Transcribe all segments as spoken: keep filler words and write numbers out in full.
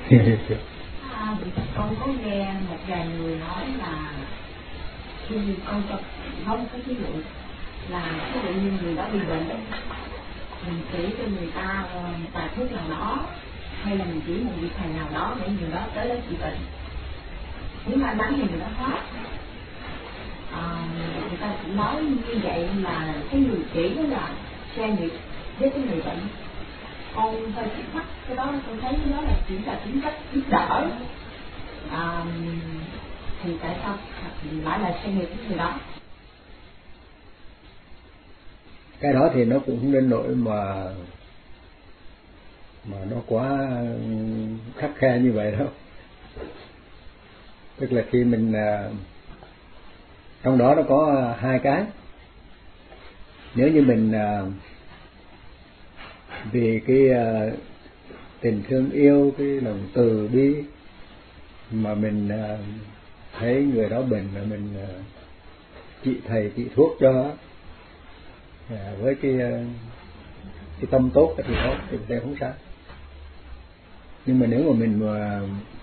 À, con có nghe một vài người nói là khi con tập không có ví dụ là ví dụ như người đó bị bệnh, mình chỉ cho người ta một bài thuốc nào đó, hay là mình chỉ một vị thầy nào đó để người đó tới đó trị bệnh, nếu may mắn thì người đó thoát. À, người ta cũng nói như vậy là cái người chỉ đó là xe nghiệp với cái người bệnh. Con hơi thắc mắc cái đó, con thấy cái đó là chỉ là tính cách giúp đỡ, à, thì tại sao lại là xe nghiệp với người đó? Cái đó thì nó cũng không đến nỗi mà mà nó quá khắt khe như vậy đâu. Tức là khi mình trong đó nó có hai cái. Nếu như mình vì cái tình thương yêu, cái lòng từ bi mà mình thấy người đó bệnh mà mình trị thầy trị thuốc cho với cái cái tâm tốt thì tốt thì sẽ không sao. Nhưng mà nếu mà mình mà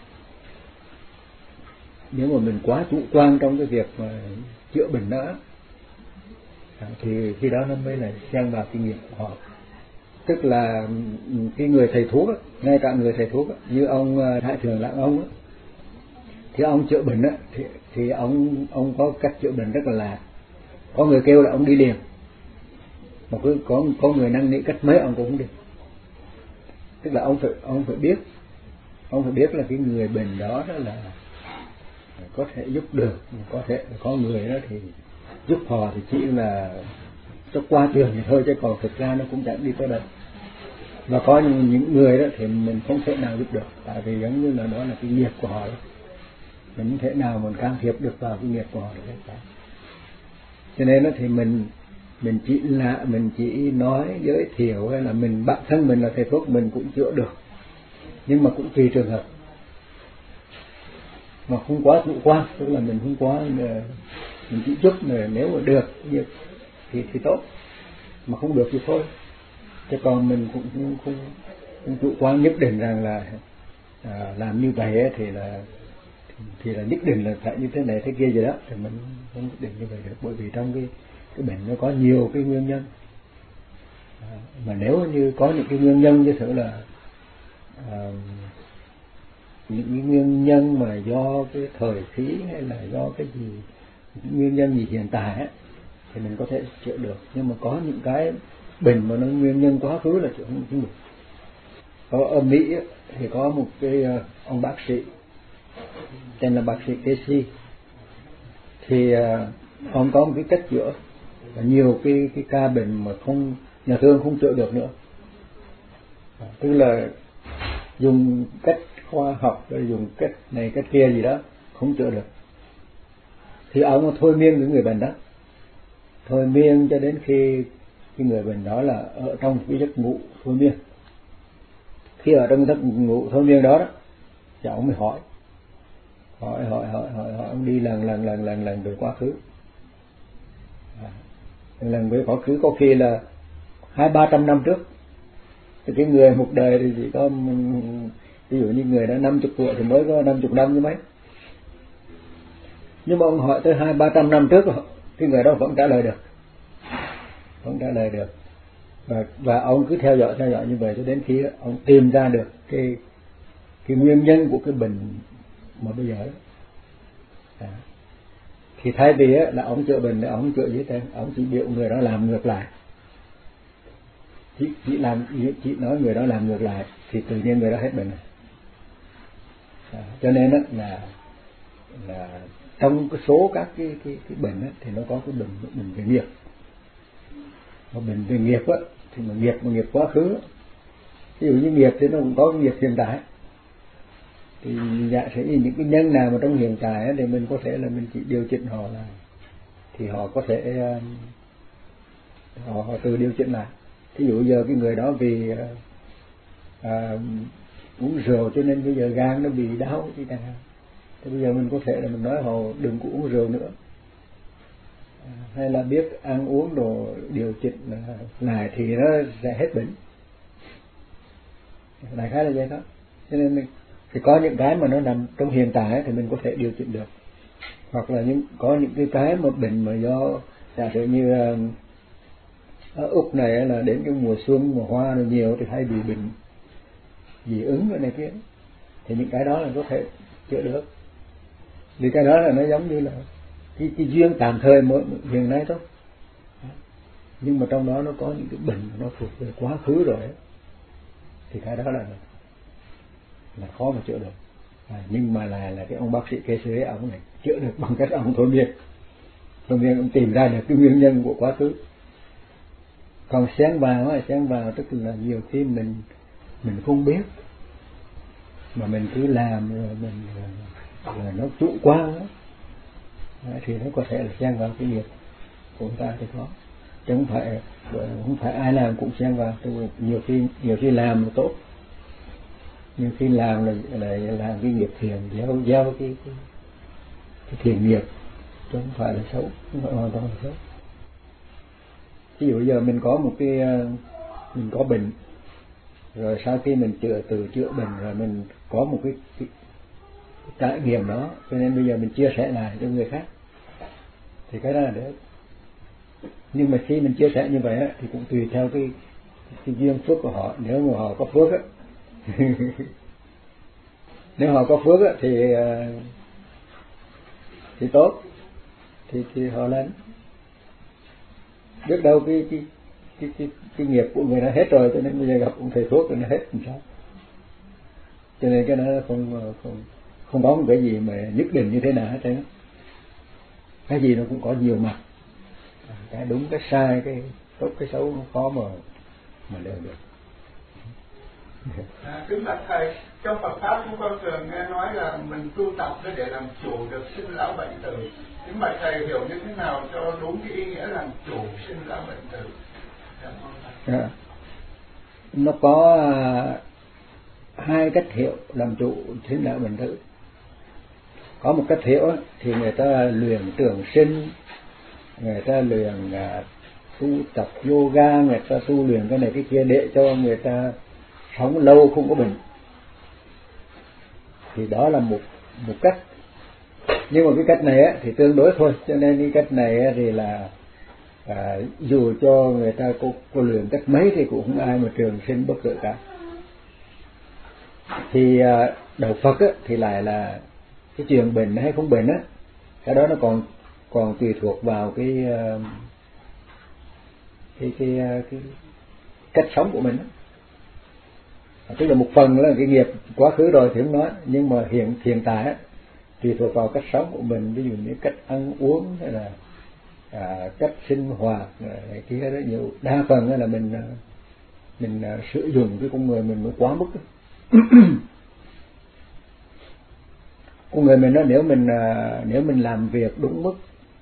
nếu mà mình quá chủ quan trong cái việc mà chữa bệnh đó thì khi đó nó mới là xen vào kinh nghiệm của họ. Tức là cái người thầy thuốc, ngay cả người thầy thuốc như ông Thái Thượng Lãng Ông, thì ông chữa bệnh thì, thì ông ông có cách chữa bệnh rất là lạ. Có người kêu là ông đi liền, mà cứ có có người năn nỉ cách mấy ông cũng không đi. Tức là ông phải ông phải biết ông phải biết là cái người bệnh đó đó là có thể giúp được, có thể có người đó thì giúp họ thì chỉ là cho qua trường thì thôi, chứ còn thực ra nó cũng chẳng đi tới đâu. Và có những, những người đó thì mình không thể nào giúp được, tại vì giống như là đó là cái nghiệp của họ đó. Mình không thể nào mình can thiệp được vào cái nghiệp của họ được. Cho nên đó thì mình mình chỉ là mình chỉ nói giới thiệu, hay là mình bản thân mình là thầy thuốc mình cũng chữa được, nhưng mà cũng tùy trường hợp, mà không quá chủ quan. Tức là mình không quá mình chỉ giúp này, nếu mà được thì thì tốt, mà không được thì thôi. Chứ còn mình cũng không, không, không chủ quan nhất định rằng là à, làm như vậy thì là thì là nhất định là phải như thế này thế kia gì đó, thì mình không nhất định như vậy được. Bởi vì trong cái cái bệnh nó có nhiều cái nguyên nhân, à, mà nếu như có những cái nguyên nhân như thế là à, những cái nguyên nhân mà do cái thời khí hay là do cái gì, những nguyên nhân gì hiện tại ấy, thì mình có thể chữa được. Nhưng mà có những cái bệnh mà nó nguyên nhân quá khứ là chữa không được. Có ở Mỹ ấy, thì có một cái ông bác sĩ tên là bác sĩ Casey, thì uh, ông có một cái cách chữa và nhiều cái cái ca bệnh mà không nhà thương không chữa được nữa, à, tức là dùng cách khoa học, rồi dùng cách này cách kia gì đó không chữa được, thì ông thôi miên với người bệnh đó, thôi miên cho đến khi cái người bệnh đó là ở trong cái giấc ngủ thôi miên. Khi ở trong giấc ngủ thôi miên đó đó, thì ông mới hỏi hỏi hỏi hỏi hỏi hỏi ông đi lần lần lần lần lần về quá khứ, à, lần về quá khứ có khi là hai ba trăm năm trước. Thì cái người một đời thì chỉ có, ví dụ như người đã năm chục tuổi thì mới có năm chục năm như mấy, nhưng mà ông hỏi tới hai ba trăm năm trước, cái người đó vẫn trả lời được, vẫn trả lời được. Và, và ông cứ theo dõi theo dõi như vậy cho đến khi ông tìm ra được cái cái nguyên nhân của cái bệnh mà bây giờ đó. À, thì thay vì là ông chữa bệnh, ông chữa gì thế, ông chỉ biểu người đó làm ngược lại, chỉ, chỉ làm chỉ nói người đó làm ngược lại thì tự nhiên người đó hết bệnh. À, cho nên đó là là trong cái số các cái cái, cái bệnh đó, thì nó có cái bệnh bệnh về nghiệp. Mà bệnh về nghiệp á, thì mà nghiệp mà nghiệp quá khứ, ví dụ như nghiệp thì nó cũng có cái nghiệp hiện tại. Thì giả sử như những cái nhân nào mà trong hiện tại ấy, thì mình có thể là mình chỉ điều chỉnh họ là thì họ có thể họ, họ tự điều chỉnh lại. Ví dụ giờ cái người đó vì à, uống rượu cho nên bây giờ gan nó bị đau thì chẳng hạn, thì bây giờ mình có thể là mình nói họ đừng có uống rượu nữa, à, hay là biết ăn uống đồ điều chỉnh lại thì nó sẽ hết bệnh. Đại khái là vậy đó. Cho nên Thì có những cái mà nó nằm trong hiện tại thì mình có thể điều chỉnh được, hoặc là những có những cái cái mà bệnh mà do giả sử như ở Úc này là đến cái mùa xuân mùa hoa rồi nhiều thì hay bị bệnh dị ứng rồi này kia, thì những cái đó là có thể chữa được. Vì cái đó là nó giống như là cái, cái duyên tạm thời mới hiện nay thôi, nhưng mà trong đó nó có những cái bệnh nó thuộc về quá khứ rồi ấy. Thì cái đó là là khó mà chữa được. À, nhưng mà là là cái ông bác sĩ kê sĩ ấy, ông này chữa được bằng cách ông thôi miên thôi miên ông tìm ra được cái nguyên nhân của quá khứ. Còn xen vào á, xen vào tức là nhiều khi mình mình không biết mà mình cứ làm rồi mình là nó chủ quan đó, thì nó có thể là xen vào cái nghiệp của người ta thì có, chứ không phải không phải ai làm cũng xen vào. Nhiều khi nhiều khi làm là tốt, nhiều khi làm là lại làm cái nghiệp thiện, gieo gieo cái, cái cái thiện nghiệp, chứ không phải là xấu, không phải hoàn toàn là xấu. Ví dụ giờ mình có một cái mình có bệnh rồi sau khi mình chữa từ chữa bệnh rồi mình có một cái, cái, cái trải nghiệm đó, cho nên bây giờ mình chia sẻ lại cho người khác thì cái đó là được. Nhưng mà khi mình chia sẻ như vậy á, thì cũng tùy theo cái cái duyên phước của họ. Nếu mà họ có phước á nếu họ có phước á thì thì tốt, thì thì họ lên. Biết đâu cái cái cái cái, cái nghiệp của người đã hết rồi, cho nên bây giờ gặp ông thầy thuốc rồi nó hết làm sao. Cho nên cái đó không không không có một cái gì mà nhất định như thế nào hết trơn. Cái gì nó cũng có nhiều mặt, cái đúng cái sai, cái tốt cái xấu, nó khó mà mà đều được. À, kính bạch thầy, trong Phật pháp chúng con thường nghe nói là mình tu tập để làm chủ được sinh lão bệnh tử. Kính bạch thầy hiểu như thế nào cho đúng cái ý nghĩa làm chủ sinh lão bệnh tử? À, nó có à, hai cách hiểu làm chủ sinh lão bệnh tử. Có một cách hiểu thì người ta luyện trường sinh, người ta luyện à, tu tập yoga, người ta tu luyện cái này cái kia để cho người ta sống lâu không có bệnh, thì đó là một một cách. Nhưng mà cái cách này á, thì tương đối thôi, cho nên cái cách này á, thì là à, dù cho người ta có, có luyện cách mấy thì cũng không ai mà trường sinh bất tử cả. Thì à, đạo Phật á, thì lại là cái chuyện bệnh hay không bệnh á, cái đó nó còn còn tùy thuộc vào cái cái cái, cái, cái cách sống của mình. Tức là một phần là cái nghiệp quá khứ rồi thì không nói, nhưng mà hiện hiện tại á, tùy thuộc vào cách sống của mình, ví dụ như cách ăn uống hay là à, cách sinh hoạt này kia đó, nhiều đa phần là mình mình à, sử dụng cái con người mình mới quá mức. Con người mình đó, nếu mình à, nếu mình làm việc đúng mức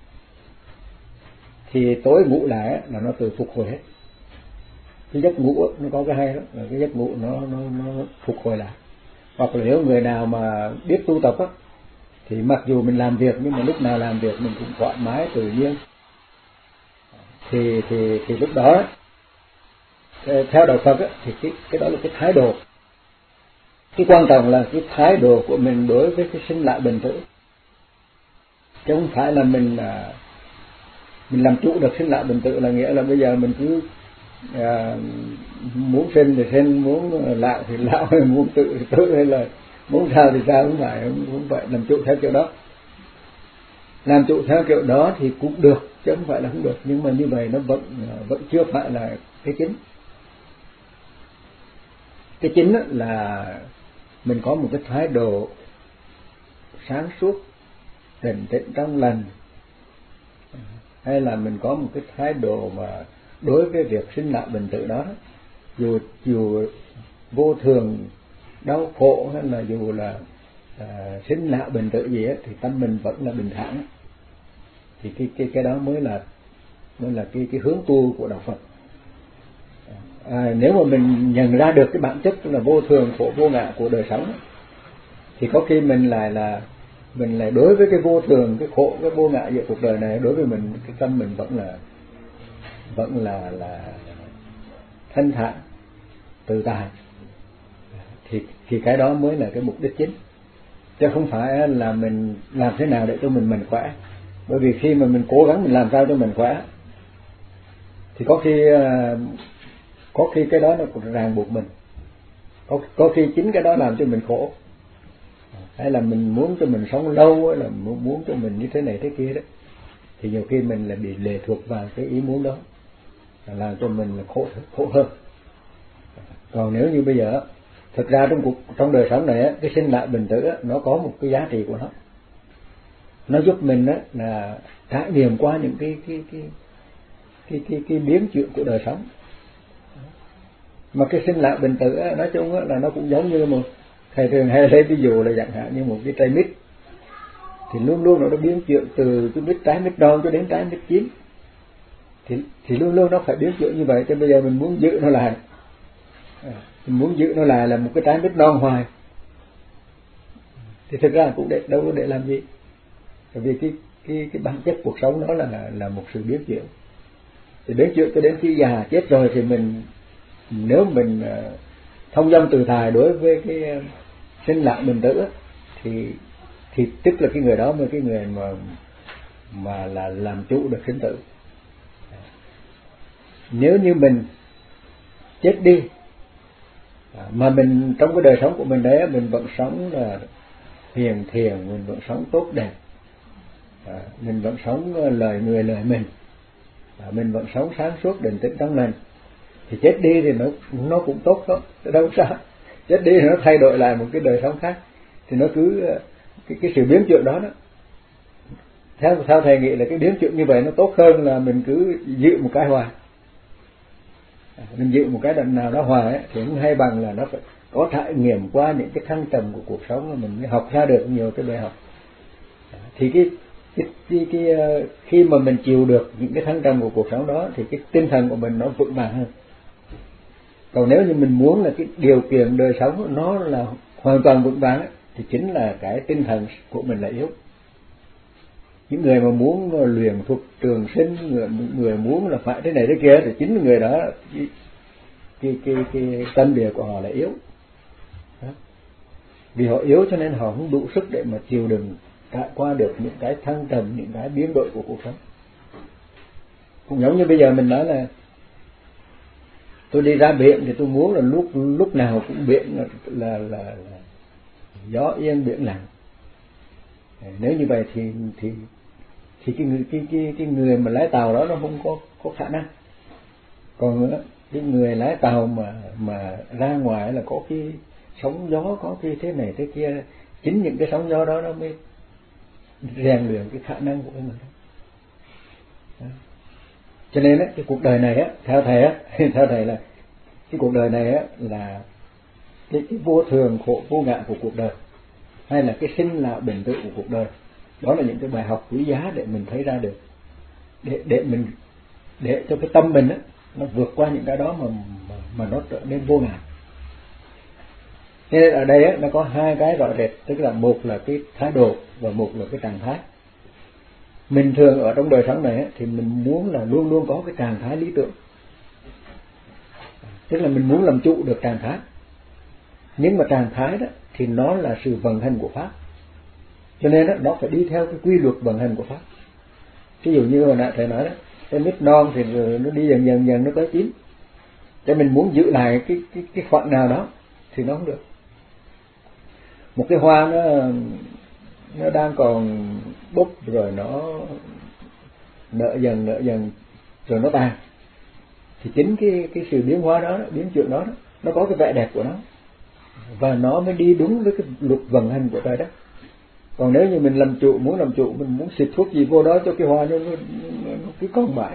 thì tối ngủ lại là nó tự phục hồi hết. Cái giấc ngủ nó có cái hay đó, là cái giấc ngủ nó nó nó phục hồi lại. Hoặc là nếu người nào mà biết tu tập á, thì mặc dù mình làm việc nhưng mà lúc nào làm việc mình cũng thoải mái tự nhiên, thì thì thì lúc đó theo đạo Phật á, thì cái cái đó là cái thái độ. Cái quan trọng là cái thái độ của mình đối với cái sinh lão bệnh tử, chứ không phải là mình là mình làm chủ được sinh lão bệnh tử, là nghĩa là bây giờ mình cứ à, muốn sinh thì sinh, muốn lão thì lão, muốn tự thì tự, hay là muốn sao thì sao, không phải không phải làm chủ theo kiểu đó. Làm chủ theo kiểu đó thì cũng được, chứ không phải là không được, nhưng mà như vậy nó vẫn vẫn chưa phải là cái chính. Cái chính là mình có một cái thái độ sáng suốt, tỉnh tĩnh trong lành, hay là mình có một cái thái độ mà đối với việc sinh lão bệnh tử đó, dù dù vô thường đau khổ hay là dù là à, sinh lão bệnh tử gì á, thì tâm mình vẫn là bình thản. Thì cái cái cái đó mới là mới là cái cái hướng tu của đạo Phật. À, nếu mà mình nhận ra được cái bản chất là vô thường khổ vô ngã của đời sống, thì có khi mình lại là mình lại đối với cái vô thường, cái khổ, cái vô ngã giữa cuộc đời này, đối với mình cái tâm mình vẫn là vẫn là là thanh thản tự tại. thì thì cái đó mới là cái mục đích chính, chứ không phải là mình làm thế nào để cho mình mình khỏe. Bởi vì khi mà mình cố gắng mình làm sao cho mình khỏe thì có khi có khi cái đó nó cũng ràng buộc mình, có có khi chính cái đó làm cho mình khổ, hay là mình muốn cho mình sống lâu, là muốn muốn cho mình như thế này thế kia đó, thì nhiều khi mình là bị lệ thuộc vào cái ý muốn đó, làm cho mình là khổ khổ hơn. Còn nếu như bây giờ thực ra trong cuộc trong đời sống này cái sinh lại bình tử nó có một cái giá trị của nó, nó giúp mình đó là trải nghiệm qua những cái cái cái cái cái cái biến chuyển của đời sống. Mà cái sinh lại bình tử nói chung là nó cũng giống như một thầy thường hay lấy ví dụ là chẳng hạn như một cái trái mít, thì luôn luôn nó biến chuyển từ cái mít trái mít non cho đến trái mít chín, thì thì luôn luôn nó phải biến chuyển như vậy. Cho bây giờ mình muốn giữ nó lại, mình muốn giữ nó lại là một cái trái mít non hoài, thì thực ra cũng để đâu có để làm gì. Bởi vì cái cái cái bản chất cuộc sống đó là là một sự biến chuyển, thì biến chuyển cho đến khi già chết rồi thì mình, nếu mình thông dong từ tài đối với cái sinh lão bình tử thì thì tức là cái người đó mới cái người mà mà là làm chủ được sinh tử. Nếu như mình chết đi mà mình trong cái đời sống của mình đấy mình vẫn sống là hiền thiện, mình vẫn sống tốt đẹp, mình vẫn sống lời người lời mình, mình vẫn sống sáng suốt định tĩnh trong lành, thì chết đi thì nó nó cũng tốt đó, đâu sao. Chết đi thì nó thay đổi lại một cái đời sống khác, thì nó cứ cái cái sự biến chuyển đó đó. Theo theo thầy nghĩ là cái biến chuyển như vậy nó tốt hơn là mình cứ giữ một cái hoài. Mình giữ một cái đằng nào đó hoài ấy, thì cũng hay bằng là nó phải có trải nghiệm qua những cái thăng trầm của cuộc sống mà mình mới học ra được nhiều cái bài học. Thì cái cái, cái, cái khi mà mình chịu được những cái thăng trầm của cuộc sống đó thì cái tinh thần của mình nó vững vàng hơn. Còn nếu như mình muốn là cái điều kiện đời sống nó là hoàn toàn vững vàng ấy, thì chính là cái tinh thần của mình là yếu. Những người mà muốn luyện thuộc trường sinh, người, người muốn là phải thế này thế kia, thì chính người đó cái cái cái, cái tâm địa của họ là yếu. Đó. Vì họ yếu cho nên họ không đủ sức để mà chịu đựng trải qua được những cái thăng trầm, những cái biến đổi của cuộc sống. Cũng giống như bây giờ mình nói là tôi đi ra biển thì tôi muốn là lúc lúc nào cũng biển là là, là, là gió yên biển lặng. Nếu như vậy thì thì thì cái người cái cái cái người mà lái tàu đó nó không có có khả năng. Còn cái người lái tàu mà mà ra ngoài là có cái sóng gió, có cái thế này thế kia, chính những cái sóng gió đó nó mới rèn luyện cái khả năng của người đó. Đó. Cho nên á, cái cuộc đời này á, theo thầy á, theo thầy là cái cuộc đời này á là cái, cái vô thường khổ vô ngã của cuộc đời, hay là cái sinh lão bệnh tử của cuộc đời. Đó là những cái bài học quý giá để mình thấy ra được, để để mình để cho cái tâm mình á nó vượt qua những cái đó mà mà, mà nó trở nên vô ngã. Nên ở đây á nó có hai cái rõ rệt, tức là một là cái thái độ và một là cái trạng thái. Mình thường ở trong đời sống này á, thì mình muốn là luôn luôn có cái trạng thái lý tưởng, tức là mình muốn làm chủ được trạng thái. Nhưng mà trạng thái đó thì nó là sự vận hành của pháp, cho nên đó, nó phải đi theo cái quy luật vận hành của pháp. Ví dụ như hồi nãy thầy nói đó, cái mít non thì nó đi dần dần dần nó tới chín, cho mình muốn giữ lại cái cái cái khoảng nào đó thì nó không được. Một cái hoa nó nó đang còn búp rồi nó nở dần nở dần rồi nó tàn, thì chính cái cái sự biến hóa đó, biến chuyển đó, nó có cái vẻ đẹp của nó và nó mới đi đúng với cái luật vận hành của trời đất. Còn nếu như mình làm chủ, muốn làm chủ, mình muốn xịt thuốc gì vô đó cho cái hoa nó, nó, nó cứ còn mãi,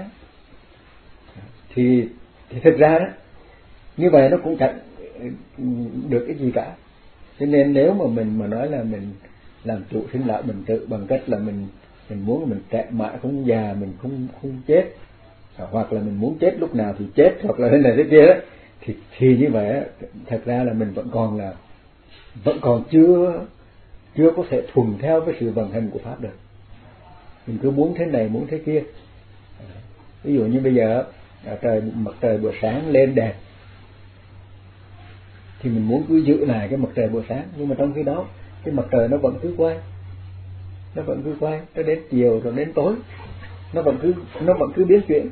thì thì thực ra đó như vậy nó cũng chẳng được cái gì cả. Cho nên nếu mà mình mà nói là mình làm chủ sinh lão bệnh tử bằng cách là mình mình muốn mình trẻ mãi không già, mình không không chết, hoặc là mình muốn chết lúc nào thì chết, hoặc là thế này thế kia đó, thì thì như vậy thật ra là mình vẫn còn là vẫn còn chưa chưa có thể thuần theo với sự vận hành của pháp được. Mình cứ muốn thế này muốn thế kia. Ví dụ như bây giờ trời mặt trời buổi sáng lên đẹp, thì mình muốn cứ giữ lại cái mặt trời buổi sáng, nhưng mà trong khi đó cái mặt trời nó vẫn cứ quay, nó vẫn cứ quay, nó đến chiều rồi đến tối, nó vẫn cứ nó vẫn cứ biến chuyển.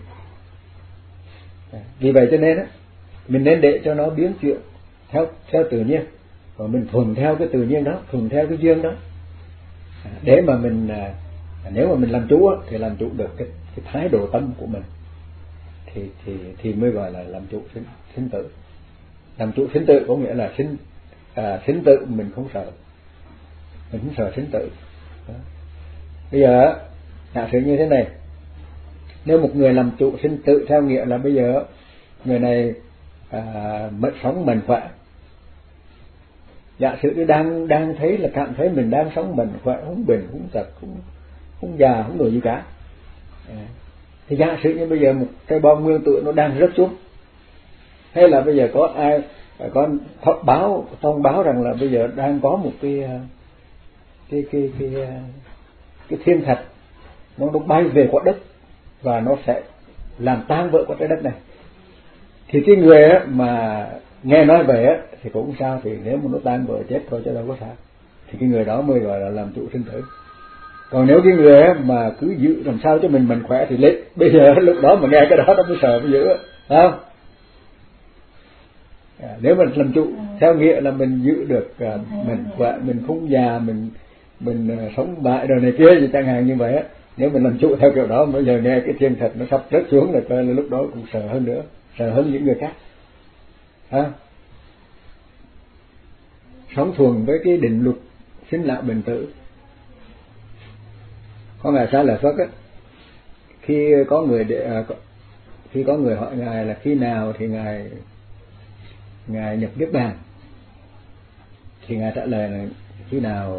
Vì vậy cho nên á, mình nên để cho nó biến chuyển theo theo tự nhiên, và mình thuần theo cái tự nhiên đó, thuần theo cái duyên đó, để mà mình nếu mà mình làm chủ á, thì làm chủ được cái, cái thái độ tâm của mình, thì thì thì mới gọi là làm chủ sinh, sinh tử. Làm chủ sinh tử có nghĩa là sinh à, sinh tử mình không sợ, mình không sợ sinh tử. Đó. Bây giờ giả sử như thế này, nếu một người làm chủ sinh tử theo nghĩa là bây giờ người này à, mất sống mạnh khỏe, giả sử như đang đang thấy là cảm thấy mình đang sống mạnh khỏe, không bệnh không tật, không không già không đổi gì cả, à, thì giả sử như bây giờ một cái bom nguyên tử nó đang rớt xuống, hay là bây giờ có ai có báo thông báo rằng là bây giờ đang có một cái cái cái cái cái, cái thiên thạch nó nó bay về quả đất và nó sẽ làm tan vỡ quả trái đất này, thì cái người á, mà nghe nói về á, thì cũng sao, thì nếu mà nó tan vỡ chết thôi chứ đâu có sao, thì cái người đó mới gọi là làm chủ sinh tử. Còn nếu cái người á, mà cứ giữ làm sao cho mình mạnh khỏe thì lấy bây giờ lúc đó mà nghe cái đó nó mới sợ mới giữ, không? À, nếu mình làm chủ theo nghĩa là mình giữ được à, mình khỏe, mình không già, mình mình à, sống bại rồi này kia gì chẳng hạn như vậy á, nếu mình làm chủ theo kiểu đó, bây giờ nghe cái thiên thạch nó sắp rớt xuống là coi là lúc đó cũng sợ hơn nữa, sợ hơn những người khác. À, sống thuần với cái định luật sinh lão bệnh tử. Có ngài Xá Lợi Phất á, khi có người để, à, khi có người hỏi ngài là khi nào thì ngài ngài nhập niết bàn, thì ngài trả lời là khi nào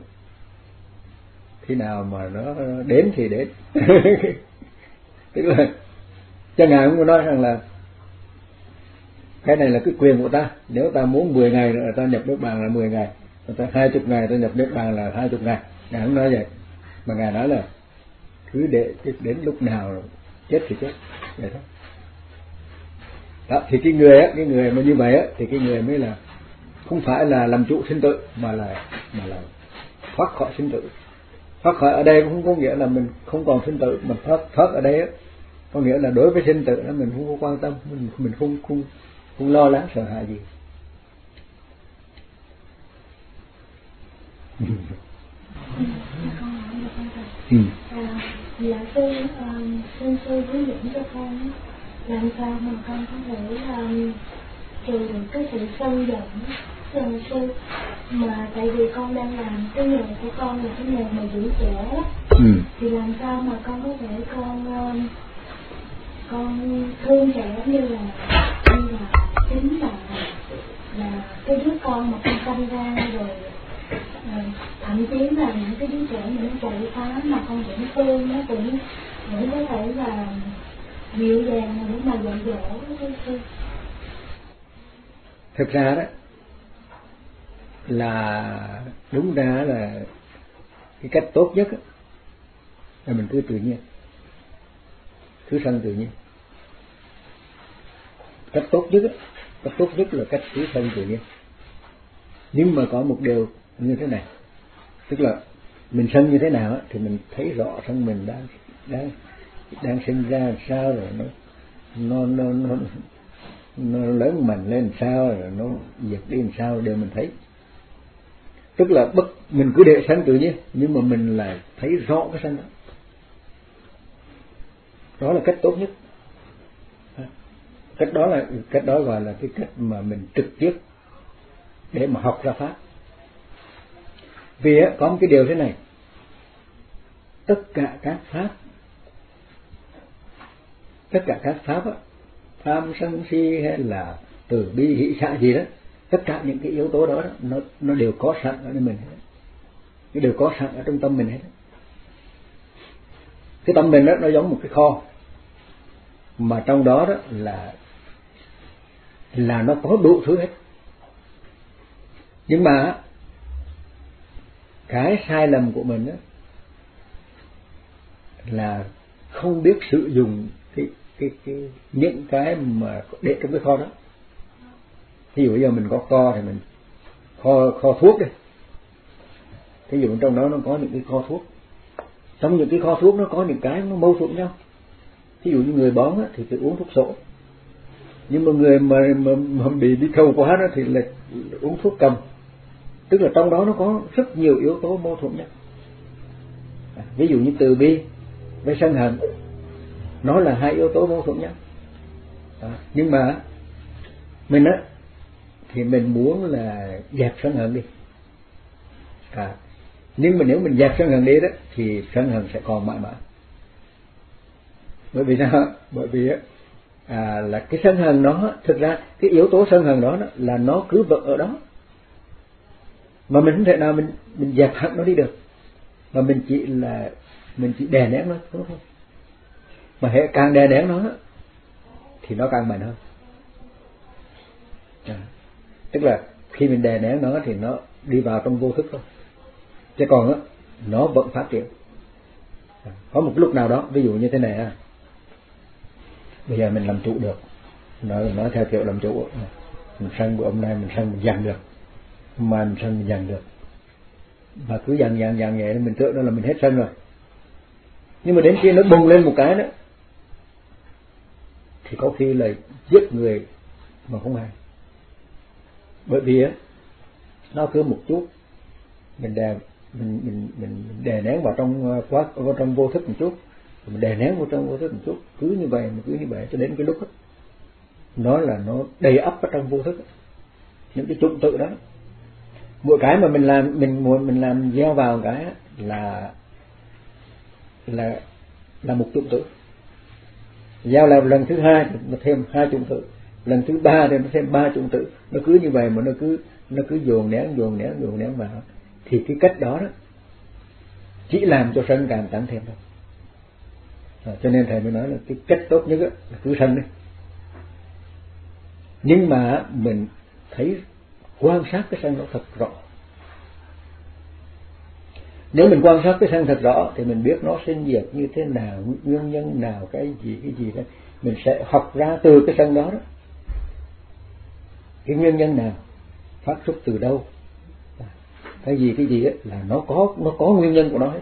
khi nào mà nó đến thì đến. Tức là cho ngài cũng nói rằng là cái này là cái quyền của ta, nếu ta muốn mười ngày nữa ta nhập niết bàn là mười ngày, ta hai chục ngày ta nhập niết bàn là hai chục ngày. Ngài không nói vậy, mà ngài nói là cứ để đến lúc nào chết thì chết vậy thôi. Đó, thì cái người á, cái người mà như vậy á, thì cái người mới là không phải là làm chủ sinh tử, mà là mà là thoát khỏi sinh tử. Thoát khỏi ở đây cũng không có nghĩa là mình không còn sinh tử, mà thoát thoát ở đây á, có nghĩa là đối với sinh tử đó mình không có quan tâm, mình mình không không không lo lắng sợ hãi gì. Ừ. À, dạ sư, xin sư hướng dẫn cho con làm sao mà con có thể um, trừ được cái sự sân giận lần sư, mà tại vì con đang làm cái nghề của con là cái nghề mà giữ trẻ đó. Ừ. Thì làm sao mà con có thể con um, con thương trẻ như là như là chính là là cái đứa con mà con sinh ra rồi, à, thậm chí là những cái đứa trẻ những chạy phá mà con vẫn thương, nó cũng vẫn có thể là dịu dàng để mà dạy dỗ cái sư. Thực ra đó là đúng ra là cái cách tốt nhất là mình cứ tự nhiên, cứ sân tự nhiên. Cách tốt nhất cách tốt nhất là cách cứ sân tự nhiên. Nhưng mà có một điều như thế này, tức là mình sân như thế nào thì mình thấy rõ sân mình đang đang đang sinh ra làm sao, rồi nó nó nó nó, nó lớn mạnh lên làm sao, rồi nó diệt đi làm sao đều mình thấy. Tức là bất mình cứ để sân tự nhiên, nhưng mà mình lại thấy rõ cái sân đó. Đó là cách tốt nhất. Cách đó là cách đó gọi là cái cách mà mình trực tiếp để mà học ra pháp. Vì á, có một cái điều thế này, tất cả các pháp tất cả các pháp á, tham sân si hay là từ bi hỷ xả gì đó, tất cả những cái yếu tố đó, đó nó nó đều có sẵn ở trong mình hết, nó đều có sẵn ở trong tâm mình hết. Cái tâm mình đó nó giống một cái kho, mà trong đó đó là là nó có đủ thứ hết. Nhưng mà cái sai lầm của mình đó là không biết sử dụng cái cái cái những cái mà để trong cái kho đó. Thí dụ bây giờ mình có kho thì mình kho kho thuốc đi, thí dụ trong đó nó có những cái kho thuốc, trong những cái kho thuốc nó có những cái nó mâu thuẫn nhau. Thí dụ như người bón á, thì phải uống thuốc sổ, nhưng mà người mà, mà, mà bị đi khâu quá đó thì là uống thuốc cầm. Tức là trong đó nó có rất nhiều yếu tố mâu thuẫn nhau. À, ví dụ như từ bi với sân hận, nó là hai yếu tố mâu thuẫn nhau. À, nhưng mà mình á thì mình muốn là dẹp sân hận đi. À, nhưng mà nếu mình dẹp sân hận đi đó thì sân hận sẽ còn mãi mãi. Bởi vì sao? Bởi vì á à, là cái sân hận nó, thực ra cái yếu tố sân hận đó, đó là nó cứ vợ ở đó, mà mình không thể nào mình mình dẹp hẳn nó đi được, mà mình chỉ là mình chỉ đè nén nó đúng không? Mà hệ càng đè nén nó thì nó càng mạnh hơn. À, tức là khi mình đè nén nó thì nó đi vào trong vô thức thôi, chứ còn á nó vẫn phát triển. À, có một lúc nào đó, ví dụ như thế này à, bây giờ mình làm chủ được, nói nói theo kiểu làm chủ, mình sân của ông này mình sân mình dằn được, mà mình sân mình dằn được, và cứ dằn dằn dằn vậy mình tưởng đó là mình hết sân rồi. Nhưng mà đến khi nó bùng lên một cái đó thì có khi là giết người mà không hay. Bởi vì á nó cứ một chút mình đè mình mình mình đè nén vào trong quá vào trong vô thức một chút, mình đè nén vào trong vô thức một chút, cứ như vậy mà cứ như vậy cho đến cái lúc đó, nó là nó đầy ắp ở trong vô thức đó. Những cái chủng tử đó, mỗi cái mà mình làm mình muốn mình làm gieo vào cái là là là một chủng tử, gieo làm lần thứ hai thì nó thêm hai chủng tử, lần thứ ba thì nó thêm ba chủng tử, nó cứ như vậy mà nó cứ nó cứ dồn nén dồn nén dồn nén vào, thì cái cách đó đó chỉ làm cho sân càng tăng thêm thôi. À, cho nên thầy mới nói là cái cách tốt nhất là cứ sân đi, nhưng mà mình thấy quan sát cái sân nó thật rõ. Nếu mình quan sát cái sân thật rõ thì mình biết nó sinh diệt như thế nào, nguyên nhân nào, cái gì cái gì đó, mình sẽ học ra từ cái sân đó đó, cái nguyên nhân nào, phát xuất từ đâu, cái gì cái gì ấy, là nó có nó có nguyên nhân của nó hết,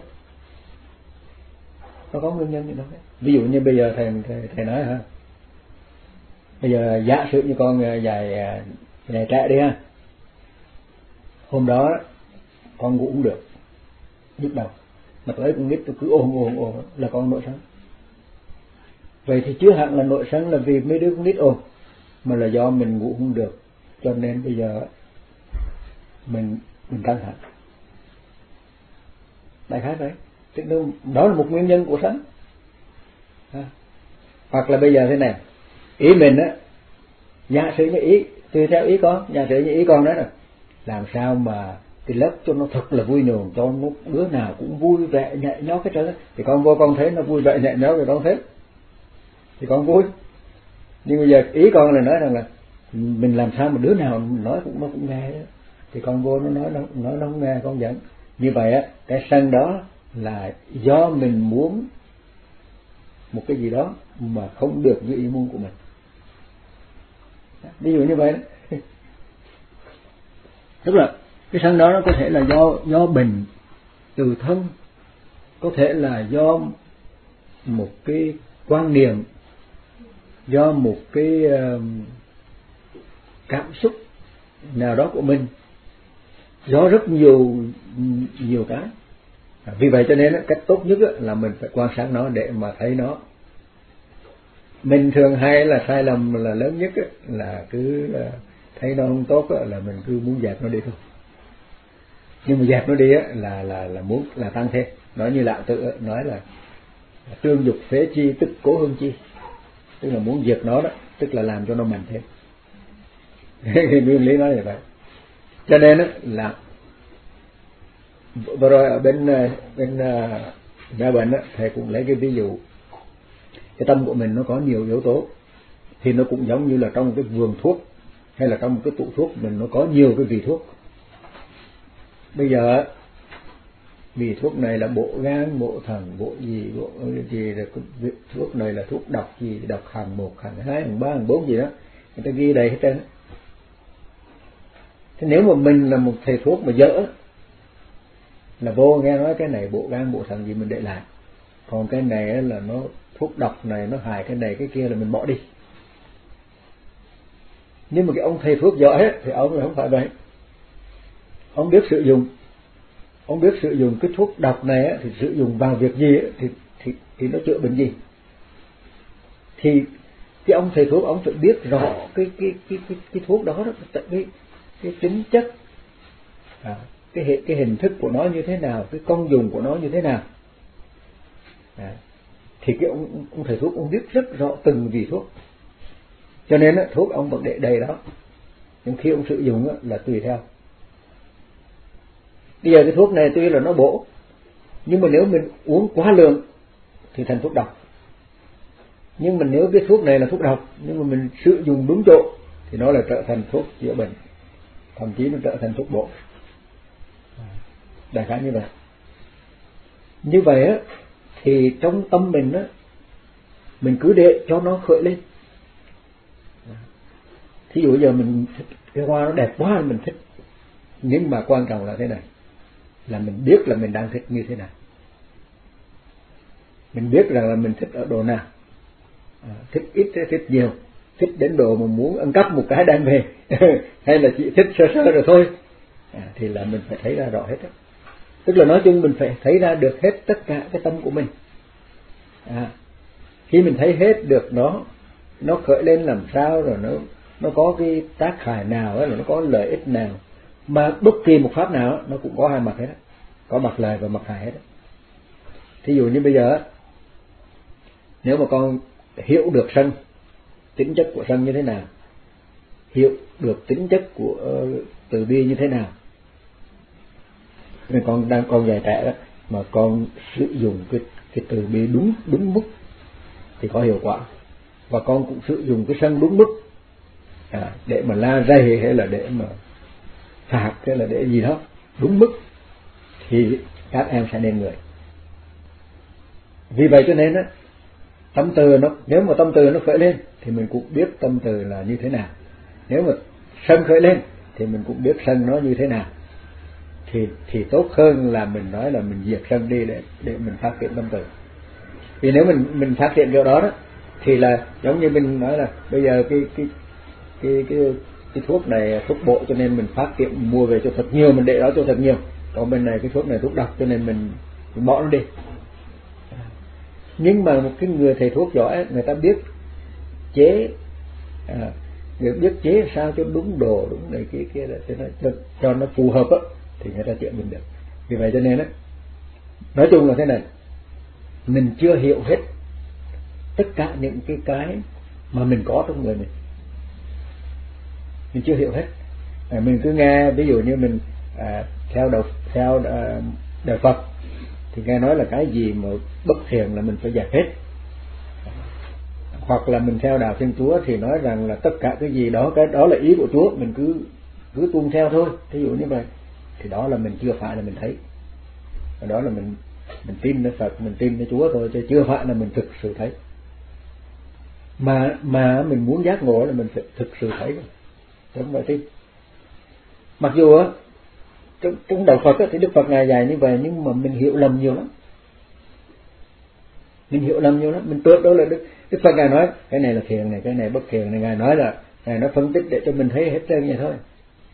nó có nguyên nhân của nó hết. Ví dụ như bây giờ thầy thầy, thầy nói ha, bây giờ giả sử như con dài dài trẻ đi ha, hôm đó con ngủ cũng được, nhức đầu, mà tới con nít tôi cứ ôm ôm ôm là con nội sân. Vậy thì chưa hẳn là nội sân là vì mấy đứa con nít ôm, mà là do mình ngủ không được, cho nên bây giờ mình mình căng thẳng. Đại khái đấy, tức là đó là một nguyên nhân của sân. À, hoặc là bây giờ thế này, ý mình á, giả sử như ý tùy theo ý con, giả sử như ý con đó là làm sao mà cái lớp cho nó thật là vui nhộn, cho nó đứa nào cũng vui vẻ nhẹ nhõm cái trơn, thì con vô con thấy nó vui vẻ nhẹ nhõm rồi con thấy thì con vui. Nhưng bây giờ ý con là nói rằng là mình làm sao mà đứa nào nói cũng nó cũng nghe đó, thì con vô nó nói nó nói nó không nghe con giận. Như vậy á, cái sân đó là do mình muốn một cái gì đó mà không được như ý muốn của mình. Ví dụ như vậy đó. Tức là cái sân đó nó có thể là do do bệnh từ thân, có thể là do một cái quan niệm, do một cái uh, cảm xúc nào đó của mình, do rất nhiều nhiều cái. À, vì vậy cho nên cách tốt nhất là mình phải quan sát nó để mà thấy nó. Mình thường hay là sai lầm là lớn nhất là cứ thấy nó không tốt là mình cứ muốn dẹp nó đi thôi. Nhưng mà dẹp nó đi là là là muốn là tăng thêm. Nói như Lão Tử nói là tương dục phế chi tức cố hương chi, tức là muốn diệt nó đó, tức là làm cho nó mạnh thêm. Nguyên lý nói như vậy. Cho nên là vừa rồi ở bên bên nhà bệnh đó, thầy cũng lấy cái ví dụ cái tâm của mình nó có nhiều yếu tố, thì nó cũng giống như là trong cái vườn thuốc hay là trong một cái tủ thuốc mình nó có nhiều cái vị thuốc. Bây giờ vị thuốc này là bộ gan, bộ thận, bộ gì, bộ gì, là thuốc này là thuốc độc gì, độc hàng một, hàng hai, hàng ba, hàng bốn gì đó, người ta ghi đầy hết trơn. Thế nếu mà mình là một thầy thuốc mà dở là vô nghe nói cái này bộ gan bộ thận gì mình để lại, còn cái này là nó thuốc độc này nó hại cái này cái kia là mình bỏ đi. Nhưng mà cái ông thầy thuốc giỏi ấy, thì ông không phải vậy. Ông biết sử dụng, ông biết sử dụng cái thuốc độc này ấy, thì sử dụng vào việc gì ấy, thì, thì thì nó chữa bệnh gì. Thì cái ông thầy thuốc ông phải biết rõ cái cái cái cái, cái thuốc đó, đó cái cái, cái tính chất, à, cái hệ cái hình thức của nó như thế nào, cái công dụng của nó như thế nào. À, thì cái ông, ông thầy thuốc ông biết rất rõ từng vị thuốc, cho nên á, thuốc ông vẫn để đầy đó, nhưng khi ông sử dụng á, là tùy theo. Bây giờ cái thuốc này tuy là nó bổ, nhưng mà nếu mình uống quá lượng thì thành thuốc độc. Nhưng mà nếu cái thuốc này là thuốc độc, nhưng mà mình sử dụng đúng chỗ thì nó là trở thành thuốc chữa bệnh, thậm chí nó trở thành thuốc bổ. Đại khái như vậy. Như vậy á, thì trong tâm mình á, mình cứ để cho nó khởi lên. Thí dụ giờ mình thích cái hoa nó đẹp quá mình thích, nhưng mà quan trọng là thế này, là mình biết là mình đang thích như thế nào, mình biết rằng là mình thích ở độ nào, à, thích ít hay thích nhiều, thích đến độ mà muốn ăn cắp một cái đem về hay là chỉ thích sơ sơ rồi thôi, à, thì là mình phải thấy ra rõ hết đó. Tức là nói chung mình phải thấy ra được hết tất cả cái tâm của mình. À, khi mình thấy hết được nó, nó khởi lên làm sao, rồi nó nó có cái tác hại nào, rồi nó có lợi ích nào, mà bất kỳ một pháp nào nó cũng có hai mặt hết đó. Có mặt lợi và mặt hại hết đó. Thí dụ như bây giờ nếu mà con hiểu được sân, tính chất của sân như thế nào, hiểu được tính chất của uh, từ bi như thế nào, nên con đang còn dạy trẻ đó, mà con sử dụng cái cái từ bi đúng đúng mức thì có hiệu quả, và con cũng sử dụng cái sân đúng mức, à, để mà la rầy hay là để mà phạt hay là để gì đó đúng mức thì các em sẽ nên người. Vì vậy cho nên á, tâm từ nó, nếu mà tâm từ nó khởi lên thì mình cũng biết tâm từ là như thế nào, nếu mà sân khởi lên thì mình cũng biết sân nó như thế nào, thì thì tốt hơn là mình nói là mình diệt sân đi để để mình phát triển tâm từ. Vì nếu mình mình phát triển điều đó đó thì là giống như mình nói là bây giờ cái cái cái cái cái thuốc này thuốc bổ cho nên mình phát triển mua về cho thật nhiều, mình để đó cho thật nhiều, còn bên này cái thuốc này thuốc độc cho nên mình, mình bỏ nó đi. Nhưng mà một cái người thầy thuốc giỏi, người ta biết chế, à, người biết chế sao cho đúng đồ đúng này kia kia là cho nó, cho, cho nó phù hợp á, thì người ta chữa mình được. Vì vậy cho nên á, nói chung là thế này, mình chưa hiểu hết tất cả những cái cái mà mình có trong người mình, mình chưa hiểu hết. À, mình cứ nghe ví dụ như mình à, theo đạo theo à, đạo Phật thì nghe nói là cái gì mà bất thiện là mình phải dẹp hết, hoặc là mình theo đạo Thiên Chúa thì nói rằng là tất cả cái gì đó, cái đó là ý của Chúa, mình cứ cứ tuân theo thôi, ví dụ như vậy, thì đó là mình chưa phải là mình thấy, đó là mình mình tin nơi Phật, mình tin nơi Chúa thôi, chứ chưa phải là mình thực sự thấy. Mà mà mình muốn giác ngộ là mình phải thực sự thấy, chứ không phải tin. Mặc dù á trong, trong đạo Phật á, thì Đức Phật ngài dạy như vậy, nhưng mà mình hiểu lầm nhiều lắm, mình hiểu lầm nhiều lắm, mình tưởng đó là Đức Đức Phật ngài nói cái này là thiện này, cái này bất thiện này, ngài nói là ngài nói phân tích để cho mình thấy hết trơn vậy thôi.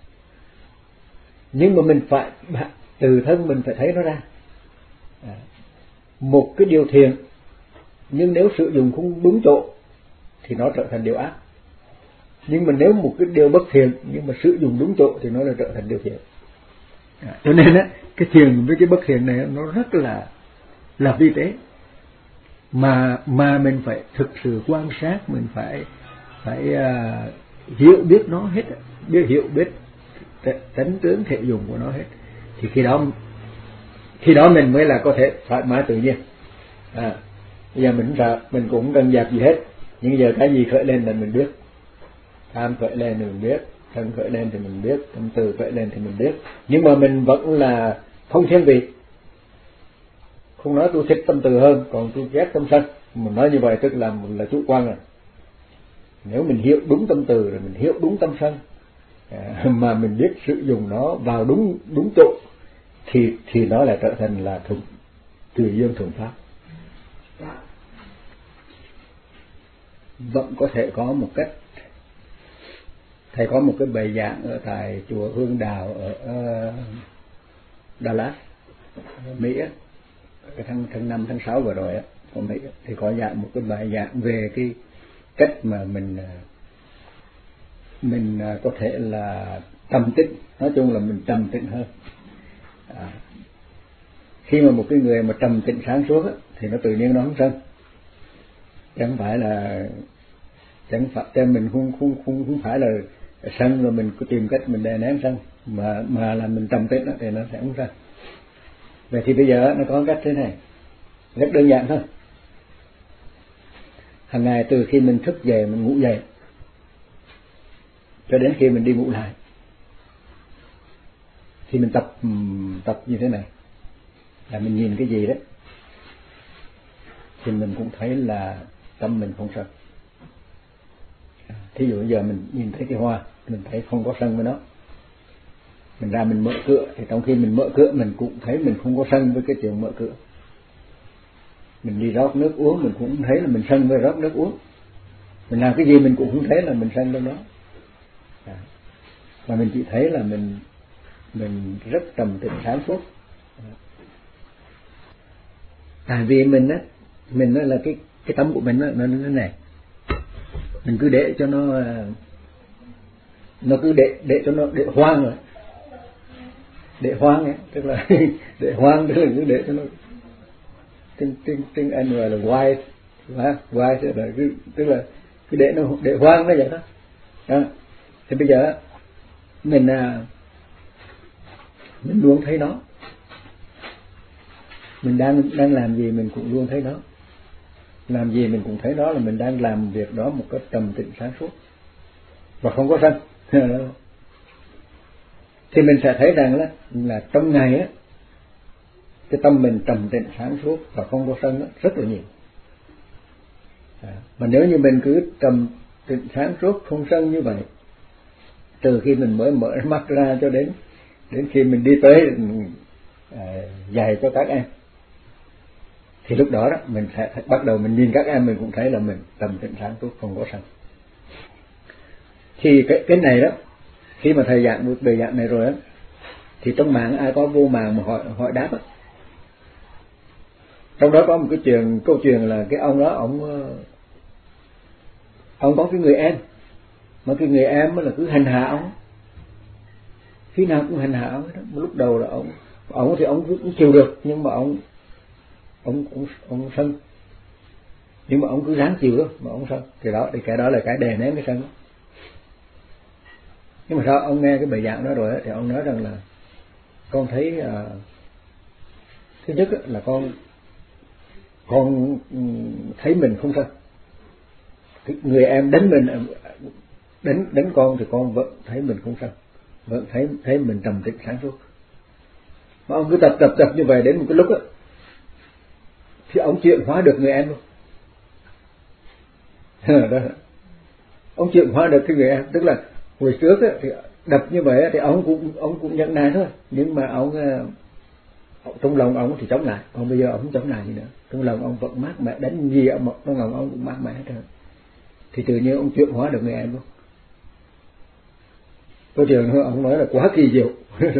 Nhưng mà mình phải từ thân mình phải thấy nó ra. À, một cái điều thiện nhưng nếu sử dụng không đúng chỗ thì nó trở thành điều ác, nhưng mà nếu một cái điều bất thiện nhưng mà sử dụng đúng chỗ thì nó là trở thành điều thiện. À, cho nên á, cái thiện với cái bất thiện này nó rất là là vi tế, mà mà mình phải thực sự quan sát, mình phải phải uh, hiểu biết nó hết, biết hiểu biết tánh tướng thể dụng của nó hết, thì khi đó khi đó mình mới là có thể thoải mái tự nhiên. À, bây giờ mình sợ, mình cũng cần dẹp gì hết, nhưng giờ cái gì khởi lên là mình biết, tham khởi lên thì mình biết, sân khởi lên thì mình biết, tâm từ khởi lên thì mình biết, nhưng mà mình vẫn là không thiên vị, không nói tôi thích tâm từ hơn, còn tôi ghét tâm sân. Mình nói như vậy tức là là chủ quan rồi. Nếu mình hiểu đúng tâm từ rồi mình hiểu đúng tâm sân à, mà mình biết sử dụng nó vào đúng đúng chỗ thì thì nó lại trở thành là thuận tùy duyên thuận pháp. Vẫn có thể có một cách. Thầy có một cái bài giảng ở tại chùa Hương Đạo ở uh, Dallas, Mỹ, cái tháng tháng năm tháng sáu vừa rồi á, ở Mỹ thì có giảng một cái bài giảng về cái cách mà mình mình có thể là trầm tĩnh, nói chung là mình trầm tĩnh hơn. À, khi mà một cái người mà trầm tĩnh sáng suốt á, thì nó tự nhiên nó không sân, chẳng phải là chẳng phải cho mình không không không không phải là sân rồi mình cứ tìm cách mình đè nén sân, mà mà là mình trầm tĩnh thì nó sẽ không sân. Vậy thì bây giờ nó có cách thế này, rất đơn giản thôi. Hàng ngày từ khi mình thức dậy, mình ngủ dậy cho đến khi mình đi ngủ lại thì mình tập tập như thế này, là mình nhìn cái gì đấy thì mình cũng thấy là tâm mình không sân. Thí dụ bây giờ mình nhìn thấy cái hoa, mình thấy không có sân với nó, mình ra mình mở cửa thì trong khi mình mở cửa mình cũng thấy mình không có sân với cái chuyện mở cửa. Mình đi rót nước uống mình cũng thấy là mình sân với rót nước uống. Mình làm cái gì mình cũng không thấy là mình sân với nó, à, mà mình chỉ thấy là mình mình rất trầm tĩnh sáng suốt. Tại vì mình á, mình nói là cái cái tâm của mình á, nó như thế này, mình cứ để cho nó nó cứ để để cho nó để hoang rồi, để hoang ấy, tức là để hoang, tức là cứ để cho nó tiếng tiếng tiếng Anh gọi là white, white là cứ tức là cứ để nó để hoang nó vậy đó. Đó. Thì bây giờ mình à, mình luôn thấy nó, mình đang đang làm gì mình cũng luôn thấy nó, làm gì mình cũng thấy đó là mình đang làm việc đó một cách trầm tĩnh sáng suốt và không có sân. Thì mình sẽ thấy rằng là, là trong ngày á, cái tâm mình trầm tĩnh sáng suốt và không có sân á, rất là nhiều. À, mà nếu như mình cứ trầm tĩnh sáng suốt không sân như vậy, từ khi mình mới mở mắt ra cho đến đến khi mình đi tới à, dạy cho các em, thì lúc đó đó mình sẽ bắt đầu mình nhìn các em mình cũng thấy là mình trầm tĩnh sáng suốt không có sân. Thì cái cái này đó, khi mà thầy giảng một bài giảng này rồi á, thì trong mạng ai có vô mạng mà hỏi hỏi đáp á, trong đó có một cái chuyện câu chuyện là cái ông đó ông ông có cái người em, mà cái người em là cứ hành hạ ông, khi nào cũng hành hạ ông đó. Lúc đầu là ông ông thì ông cũng chịu được, nhưng mà ông ông ông ông sân, nhưng mà ông cứ ráng chịu đó mà ông sân, thì đó thì cái đó là cái đè nén cái sân đó. Nhưng mà sao ông nghe cái bài giảng đó rồi thì ông nói rằng là con thấy à, thứ nhất là con con thấy mình không sân, người em đánh mình đánh đánh con thì con vẫn thấy mình không sân, vẫn thấy thấy mình trầm tĩnh sáng suốt. Mà ông cứ tập tập tập như vậy đến một cái lúc á thì ông chuyển hóa được người em luôn. Đó. Ông chuyển hóa được cái người em, tức là hồi trước á, thì đập như vậy thì ông cũng ông cũng nhận nài thôi, nhưng mà ông trong lòng ông thì chống lại, còn bây giờ ông không chống lại gì nữa, trong lòng ông vẫn mát mẻ, đánh gì ông trong lòng ông cũng mát mẻ hết trơn. Thì tự nhiên ông chuyển hóa được người em luôn. Có trường ông nói là quá kỳ diệu.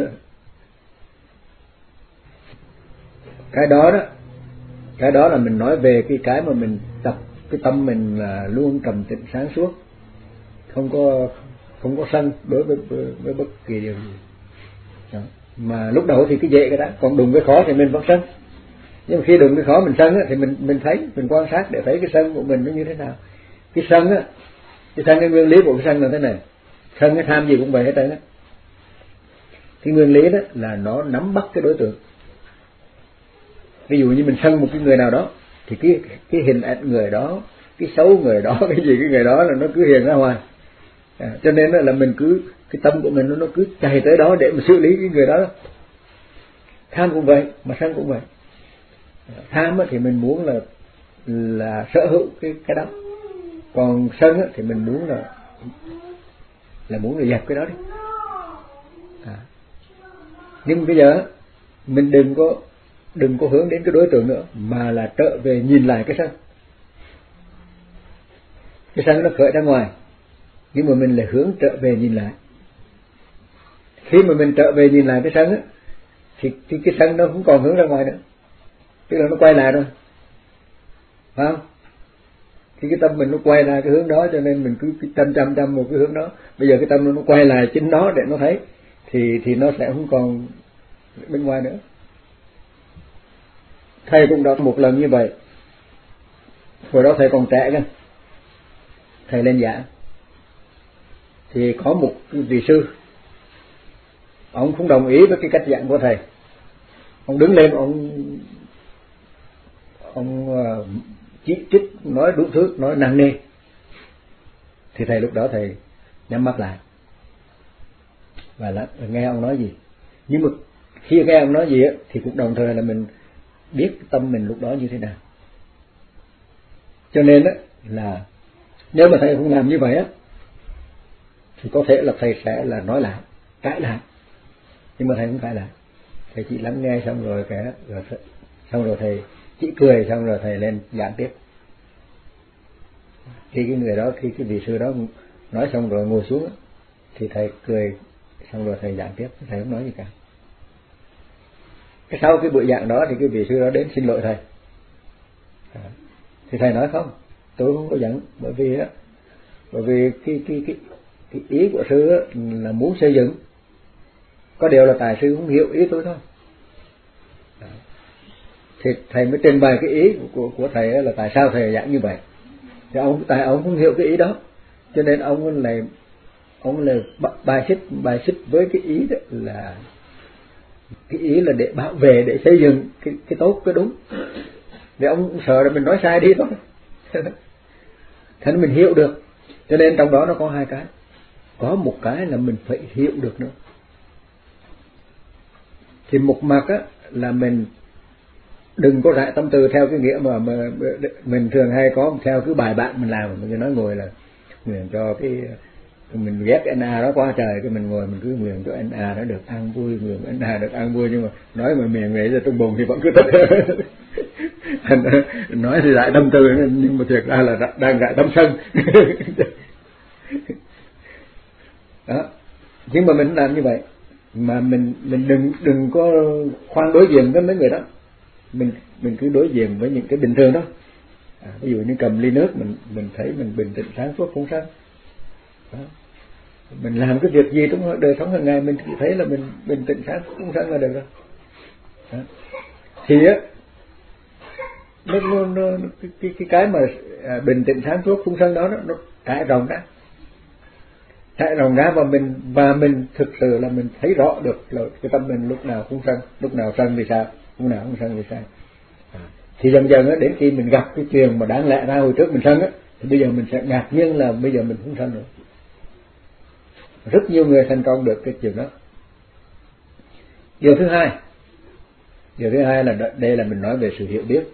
Cái đó đó, cái đó là mình nói về cái cái mà mình tập cái tâm mình là luôn trầm tĩnh sáng suốt, không có không có sân đối với với bất kỳ điều gì. Đó. Mà lúc đầu thì cái dễ cái đó, còn đụng cái khó thì mình vẫn sân. Nhưng mà khi đụng cái khó mình sân á, thì mình mình thấy, mình quan sát để thấy cái sân của mình nó như thế nào. Cái sân á, cái sân cái nguyên lý của cái sân là thế này, sân cái tham gì cũng vậy hết trơn á. Cái nguyên lý đó là nó nắm bắt cái đối tượng. Ví dụ như mình sân một cái người nào đó thì cái cái hình ảnh người đó, cái xấu người đó, cái gì cái người đó là nó cứ hiện ra ngoài. À, cho nên là mình cứ cái tâm của mình nó cứ chạy tới đó để mà xử lý cái người đó. Tham cũng vậy, mà sân cũng vậy. Tham thì mình muốn là là sở hữu cái cái đó, còn sân thì mình muốn là là muốn là dẹp cái đó đi. Nhưng bây giờ mình đừng có đừng có hướng đến cái đối tượng nữa, mà là trở về nhìn lại cái sân. Cái sân nó khởi ra ngoài, nhưng mà mình lại hướng trở về nhìn lại. Khi mà mình trở về nhìn lại cái sân á, thì cái, cái sân nó không còn hướng ra ngoài nữa, tức là nó quay lại rồi, phải không? Thì cái tâm mình nó quay lại cái hướng đó, cho nên mình cứ chăm chăm chăm một cái hướng đó. Bây giờ cái tâm nó quay lại chính nó để nó thấy, thì thì nó sẽ không còn bên ngoài nữa. Thầy cũng đọc một lần như vậy. Hồi đó thầy còn trẻ cơ, thầy lên giảng thì có một vị sư, ông không đồng ý với cái cách giảng của thầy. Ông đứng lên, ông ông chỉ trích, nói đủ thứ, nói nặng nề. Thì thầy lúc đó thầy nhắm mắt lại và là nghe ông nói gì. Nhưng mà khi nghe ông nói gì á, thì cũng đồng thời là mình biết tâm mình lúc đó như thế nào. Cho nên á là nếu mà thầy không làm như vậy á, thì có thể là thầy sẽ là nói lại, cãi lại. Nhưng mà thầy không cãi lại, thầy chỉ lắng nghe xong rồi cái rồi xong rồi thầy chỉ cười, xong rồi thầy lên giảng tiếp. Khi cái người đó, khi cái vị sư đó nói xong rồi ngồi xuống, thì thầy cười, xong rồi thầy giảng tiếp, thầy không nói gì cả. Cái sau cái buổi giảng đó thì cái vị sư đó đến xin lỗi thầy. Thì thầy nói không, tôi không có giận, bởi vì á, bởi vì cái cái cái cái ý của sư á, là muốn xây dựng, có điều là tài sư không hiểu ý tôi thôi. Thì thầy mới trình bày cái ý của của thầy á, là tại sao thầy giảng như vậy. Thì ông tại ông không hiểu cái ý đó, cho nên ông lại ông là bài xích bài xích với cái ý đó, là cái ý là để bảo vệ, để xây dựng cái cái tốt, cái đúng. Để ông sợ là mình nói sai đi thôi. Thế nên mình hiểu được. Cho nên trong đó nó có hai cái. Có một cái là mình phải hiểu được nữa. Thì một mặt á là mình đừng có rải tâm tư theo cái nghĩa mà, mà mình thường hay có theo cái bài bạn mình làm. Mình nói ngồi là nguyện cho cái mình ghét cái en a đó quá trời, cái mình ngồi mình cứ nguyện cho en a nó được an vui, nguyện en a được an vui, nhưng mà nói mà miệng nghĩ ra trong bụng thì vẫn cứ tức. Nói thì rải tâm tư, nhưng mà thiệt ra là đang rải tâm sân. Đó. Nhưng mà mình làm như vậy, mà mình mình đừng đừng có khoan đối diện với mấy người đó. Mình mình cứ đối diện với những cái bình thường đó. À, ví dụ như cầm ly nước, mình mình thấy mình bình tĩnh sáng suốt không sao. Đó. Mình làm cái việc gì trong đời sống hàng ngày mình chỉ thấy là mình bình tĩnh sáng suốt không sao là được rồi. Đó. Thì á nó, nó, nó cái, cái cái cái mà à, bình tĩnh sáng suốt không sân đó nó, nó trải rộng ra, trải rộng ra và mình và mình thực sự là mình thấy rõ được là cái tâm mình lúc nào không sân, lúc nào sân thì sao, lúc nào không sân thì sao. À, thì dần dần á, đến khi mình gặp cái chuyện mà đáng lẽ ra hồi trước mình sân á, thì bây giờ mình sẽ ngạc nhiên là bây giờ mình không sân nữa. Rất nhiều người thành công được cái chuyện đó. Điều thứ hai, điều thứ hai là đây là mình nói về sự hiểu biết.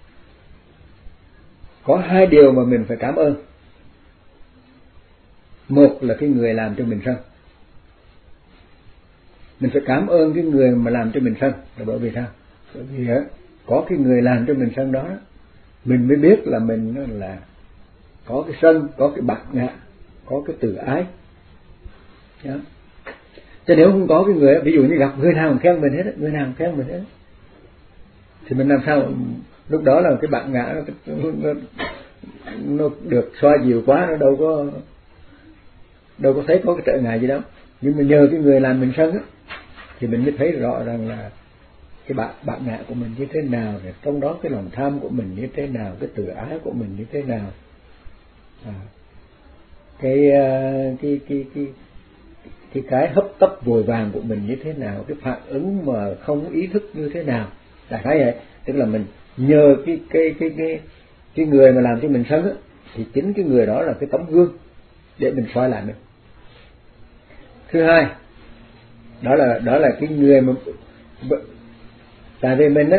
Có hai điều mà mình phải cảm ơn. Một là cái người làm cho mình sân. Mình phải cảm ơn cái người mà làm cho mình sân. Là bởi vì sao? Bởi vì á, có cái người làm cho mình sân đó, mình mới biết là mình là có cái sân, có cái bạc ngạ, có cái từ ái. Đó. Chứ nếu không có cái người, ví dụ như gặp người nào khen mình hết, người nào khen mình hết, thì mình làm sao lúc đó là cái bạn ngã nó, nó, nó được xoa dịu quá, nó đâu có đâu có thấy có cái trở ngại gì đâu. Nhưng mà nhờ cái người làm mình sân á, thì mình mới thấy rõ rằng là cái bạn bạn ngã của mình như thế nào, rồi trong đó cái lòng tham của mình như thế nào, cái tự ái của mình như thế nào, à, cái cái cái cái cái cái hấp tấp vội vàng của mình như thế nào, cái phản ứng mà không ý thức như thế nào. Đại khái vậy. Tức là mình nhờ cái cái cái cái cái người mà làm cho mình sân á, thì chính cái người đó là cái tấm gương để mình soi lại mình. Thứ hai, đó là đó là cái người mà tại vì mình á,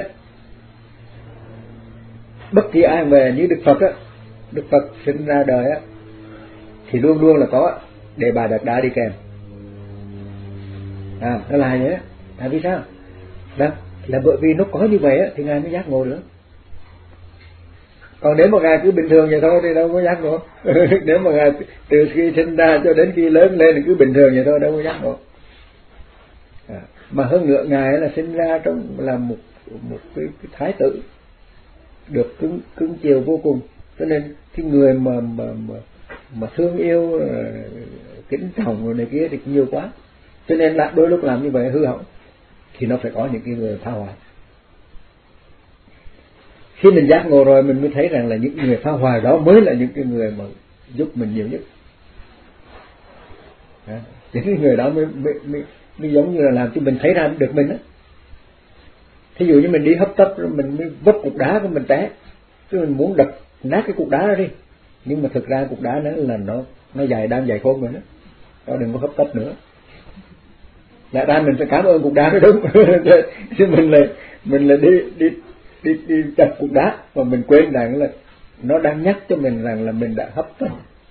bất kỳ ai về như Đức Phật á, Đức Phật sinh ra đời á, thì luôn luôn là có đề bà Đạt Đa đi kèm. À, nó là vậy á. Tại vì sao? Là, là bởi vì nó có như vậy á, thì Ngài mới giác ngộ được. Còn nếu mà Ngài cứ bình thường vậy thôi thì đâu có giác ngộ. Nếu mà Ngài từ khi sinh ra cho đến khi lớn lên thì cứ bình thường vậy thôi, đâu có giác ngộ. À, mà hơn nữa Ngài là sinh ra trong là một một cái, cái thái tử được cứng cứng chiều vô cùng, cho nên cái người mà mà mà, mà thương yêu kính trọng rồi này kia thì nhiều quá, cho nên là đôi lúc làm như vậy hư hỏng thì nó phải có những cái người phá hoại. Khi mình giác ngộ rồi mình mới thấy rằng là những người phá hoại đó mới là những cái người mà giúp mình nhiều nhất. À, những cái người đó mới, mới, mới, mới giống như là làm cho mình thấy ra được mình á. Thí dụ như mình đi hấp tấp mình mới vấp cục đá của mình té, chứ mình muốn đập nát cái cục đá đó đi, nhưng mà thực ra cục đá đó là nó nó dài đang dài khôn rồi đó, đó đừng có hấp tấp nữa. Lẽ ra mình phải cảm ơn cục đá đó đúng, chứ mình lại mình lại đi đi đi đi chặt cục đá mà mình quên rằng là nó đang nhắc cho mình rằng là mình đã hấp tấp.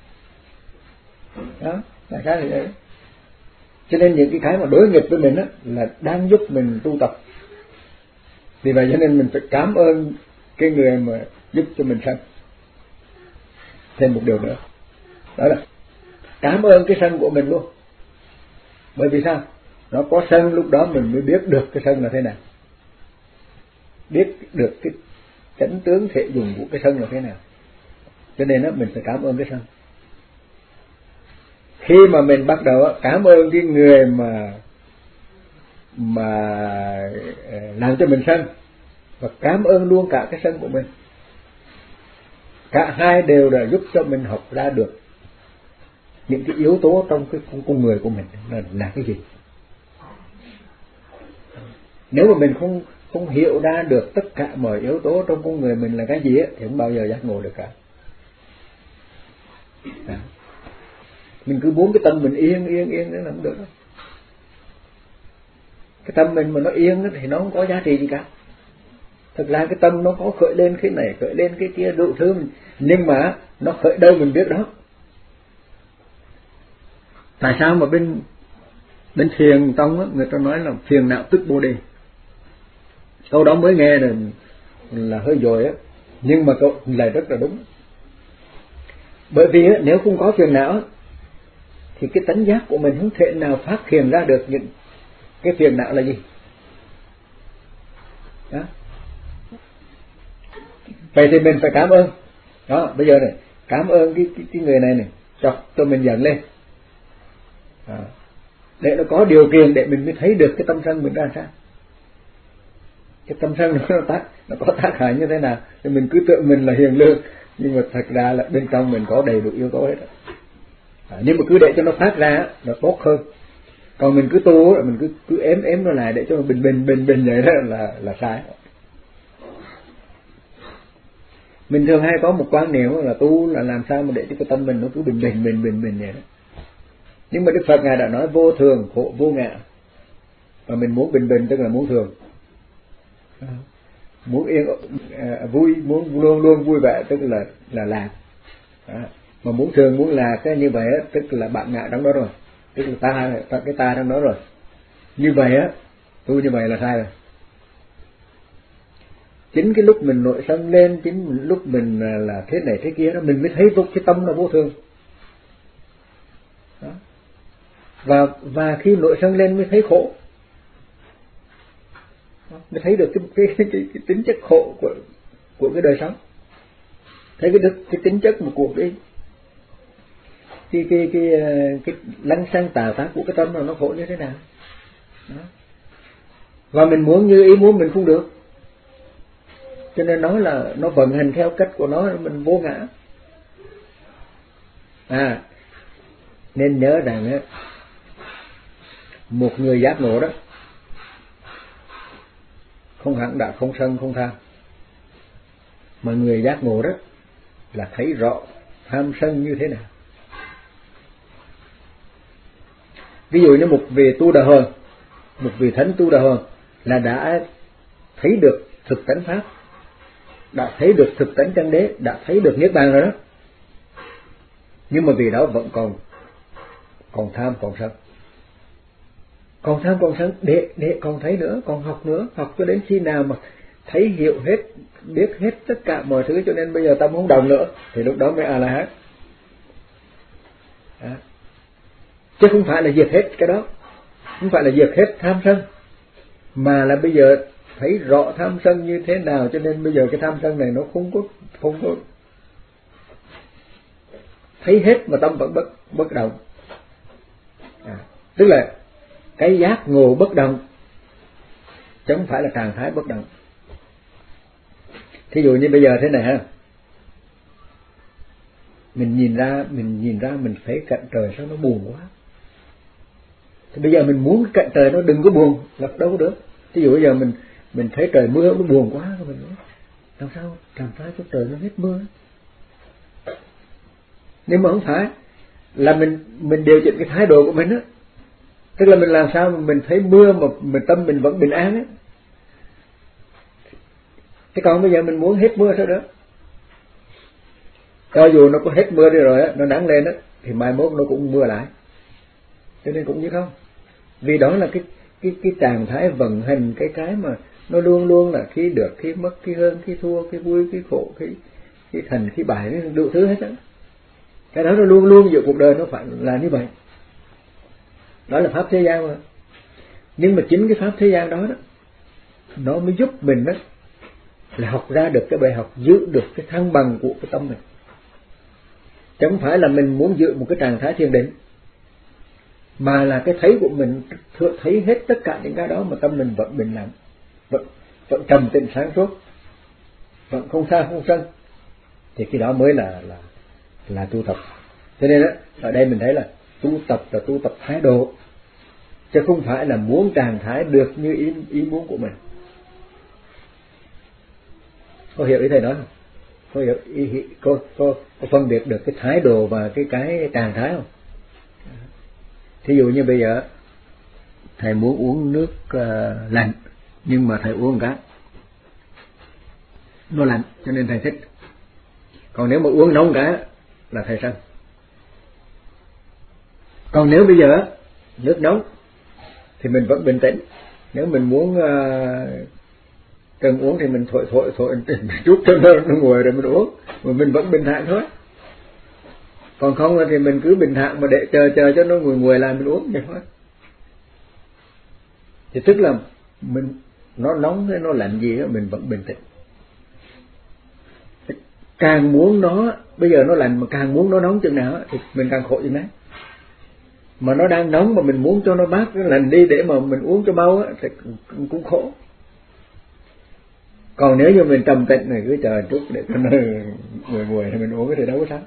Đó, là cái này. Cho nên những cái cái mà đối nghịch với mình á là đang giúp mình tu tập. Vì vậy cho nên mình phải cảm ơn cái người mà giúp cho mình sân. Thêm một điều nữa, đó là cảm ơn cái sân của mình luôn. Bởi vì sao? Nó có sân lúc đó mình mới biết được cái sân là thế nào, biết được cái chánh tướng thể dùng của cái sân là thế nào. Cho nên đó, mình phải cảm ơn cái sân. Khi mà mình bắt đầu cảm ơn cái người mà mà làm cho mình sân, và cảm ơn luôn cả cái sân của mình, cả hai đều đã giúp cho mình học ra được những cái yếu tố trong cái con người của mình là, là cái gì. Nếu mà mình không không hiểu ra được tất cả mọi yếu tố trong con người mình là cái gì á, thì không bao giờ giác ngộ được cả. À, mình cứ muốn cái tâm mình yên yên yên nữa là không được đâu. Cái tâm mình mà nó yên thì nó không có giá trị gì cả. Thực ra cái tâm nó có khởi lên cái này khởi lên cái kia đủ thứ mình, nhưng mà nó khởi đâu mình biết đó. Tại sao mà bên bên thiền tông á, người ta nói là phiền não tức bồ đề. Câu đó mới nghe là, là hơi dồi á, nhưng mà câu lại rất là đúng. Bởi vì á, nếu không có phiền não thì cái tánh giác của mình không thể nào phát hiện ra được những cái phiền não là gì. Đó. Vậy thì mình phải cảm ơn. Đó, bây giờ này, cảm ơn cái cái, cái người này này, cho cho mình dẫn lên. À, để nó có điều kiện để mình mới thấy được cái tâm sân mình ra sao. Cái tâm sân nó, nó tác nó có tác hại như thế nào, thì mình cứ tưởng mình là hiền lương, nhưng mà thật ra là bên trong mình có đầy đủ yếu tố hết. À, nhưng mà cứ để cho nó phát ra nó tốt hơn. Còn mình cứ tu mình cứ cứ ém ém nó lại để cho nó bình bình bình bình vậy đó là là sai. Mình thường hay có một quan niệm là tu là làm sao mà để cho cái tâm mình nó cứ bình bình bình bình bình vậy đó. Nhưng mà Đức Phật Ngài đã nói vô thường khổ vô ngã, và mình muốn bình bình tức là muốn thường, muốn yên à, vui, muốn luôn luôn vui vẻ tức là là lạc. À, mà muốn thường muốn lạc cái như vậy á, tức là bạn ngã trong đó rồi, tức là ta, ta cái ta trong đó rồi. Như vậy á, tu như vậy là sai rồi. Chính cái lúc mình nội sân lên, chính lúc mình là thế này thế kia đó, mình mới thấy vô cái tâm nó vô thường. Đó. Và và khi nội sân lên mới thấy khổ, mới thấy được cái cái, cái, cái, cái tính chất khổ của của cái đời sống, thấy cái cái, cái tính chất mà của cái cái cái cái cái, cái lăng xăng tà pháp của cái tâm là nó khổ như thế nào. Đó. Và mình muốn như ý muốn mình không được, cho nên nói là nó vận hành theo cách của nó, mình vô ngã. À, nên nhớ rằng á, một người giác ngộ đó không hẳn đã không sân không tham, mà người giác ngộ đó là thấy rõ tham sân như thế nào. Ví dụ như một vị tu đà hồn, một vị thánh tu đà hồn là đã thấy được thực tánh pháp, đã thấy được thực tánh chân đế, đã thấy được niết bàn rồi đó, nhưng mà vì đó vẫn còn còn tham còn sân. còn tham còn sân để để còn thấy nữa, còn học nữa, học cho đến khi nào mà thấy hiểu hết, biết hết tất cả mọi thứ, cho nên bây giờ tâm không động nữa, thì lúc đó mới A La Hán. Đó. Chứ không phải là diệt hết cái đó, không phải là diệt hết tham sân, mà là bây giờ thấy rõ tham sân như thế nào, cho nên bây giờ cái tham sân này nó không có không có thấy hết mà tâm vẫn bất bất động. À, tức là cái giác ngộ bất động chứ không phải là trạng thái bất động. Thí dụ như bây giờ thế này ha, mình nhìn ra mình nhìn ra mình thấy cạnh trời sao nó buồn quá, thì bây giờ mình muốn cạnh trời nó đừng có buồn là đâu có được. Thí dụ bây giờ mình mình thấy trời mưa nó buồn quá, mình nói làm sao trạng thái cho trời nó hết mưa. Nhưng mà không phải là mình mình điều chỉnh cái thái độ của mình á, tức là mình làm sao mà mình thấy mưa mà mình tâm mình vẫn bình an á. Thế còn bây giờ mình muốn hết mưa sao đó, cho dù nó có hết mưa đi rồi á, nó nắng lên á, thì mai mốt nó cũng mưa lại, cho nên cũng như không. Vì đó là cái cái cái trạng thái vận hành, cái cái mà nó luôn luôn là khi được, khi mất, khi hơn, khi thua, khi vui, khi khổ, khi khi thành, khi bại, đủ thứ hết á. Cái đó nó luôn luôn giữa cuộc đời nó phải là như vậy. Đó là pháp thế gian mà. Nhưng mà chính cái pháp thế gian đó đó, nó mới giúp mình đó là học ra được cái bài học, giữ được cái thăng bằng của cái tâm mình. Chứ không phải là mình muốn giữ một cái trạng thái thiền định, mà là cái thấy của mình thấy hết tất cả những cái đó mà tâm mình vẫn bình lặng, vẫn vẫn trầm tĩnh sáng suốt, vẫn không xa không sân, thì cái đó mới là là là tu tập. Cho nên đó, ở đây mình thấy là tu tập là tu tập thái độ, chứ không phải là muốn trạng thái được như ý ý muốn của mình. Có hiểu ý thầy nói không? Có hiểu ý, ý có, có, có phân biệt được cái thái độ và cái cái trạng thái không? Thí dụ như bây giờ thầy muốn uống nước uh, lạnh, nhưng mà thầy uống cái nó lạnh cho nên thầy thích. Còn nếu mà uống nóng cái là thầy sân. Còn nếu bây giờ nước nóng thì mình vẫn bình tĩnh. Nếu mình muốn uh, cần uống thì mình thổi thổi thổi chút cho nó, nó nguội rồi mình uống, mà mình vẫn bình thản thôi. Còn không thì mình cứ bình thản mà để chờ chờ cho nó nguội nguội là mình uống vậy thôi. Thì tức là mình nó nóng hay nó lạnh gì đó mình vẫn bình tĩnh. Càng muốn nó bây giờ nó lạnh mà càng muốn nó nóng chừng nào thì mình càng khổ chừng đấy. Mà nó đang nóng mà mình muốn cho nó mát nó lạnh đi để mà mình uống cho mau thì cũng khổ. Còn nếu như mình trầm tĩnh này cứ chờ chút để cho nó nguội nguội thì mình uống thì đâu có sao.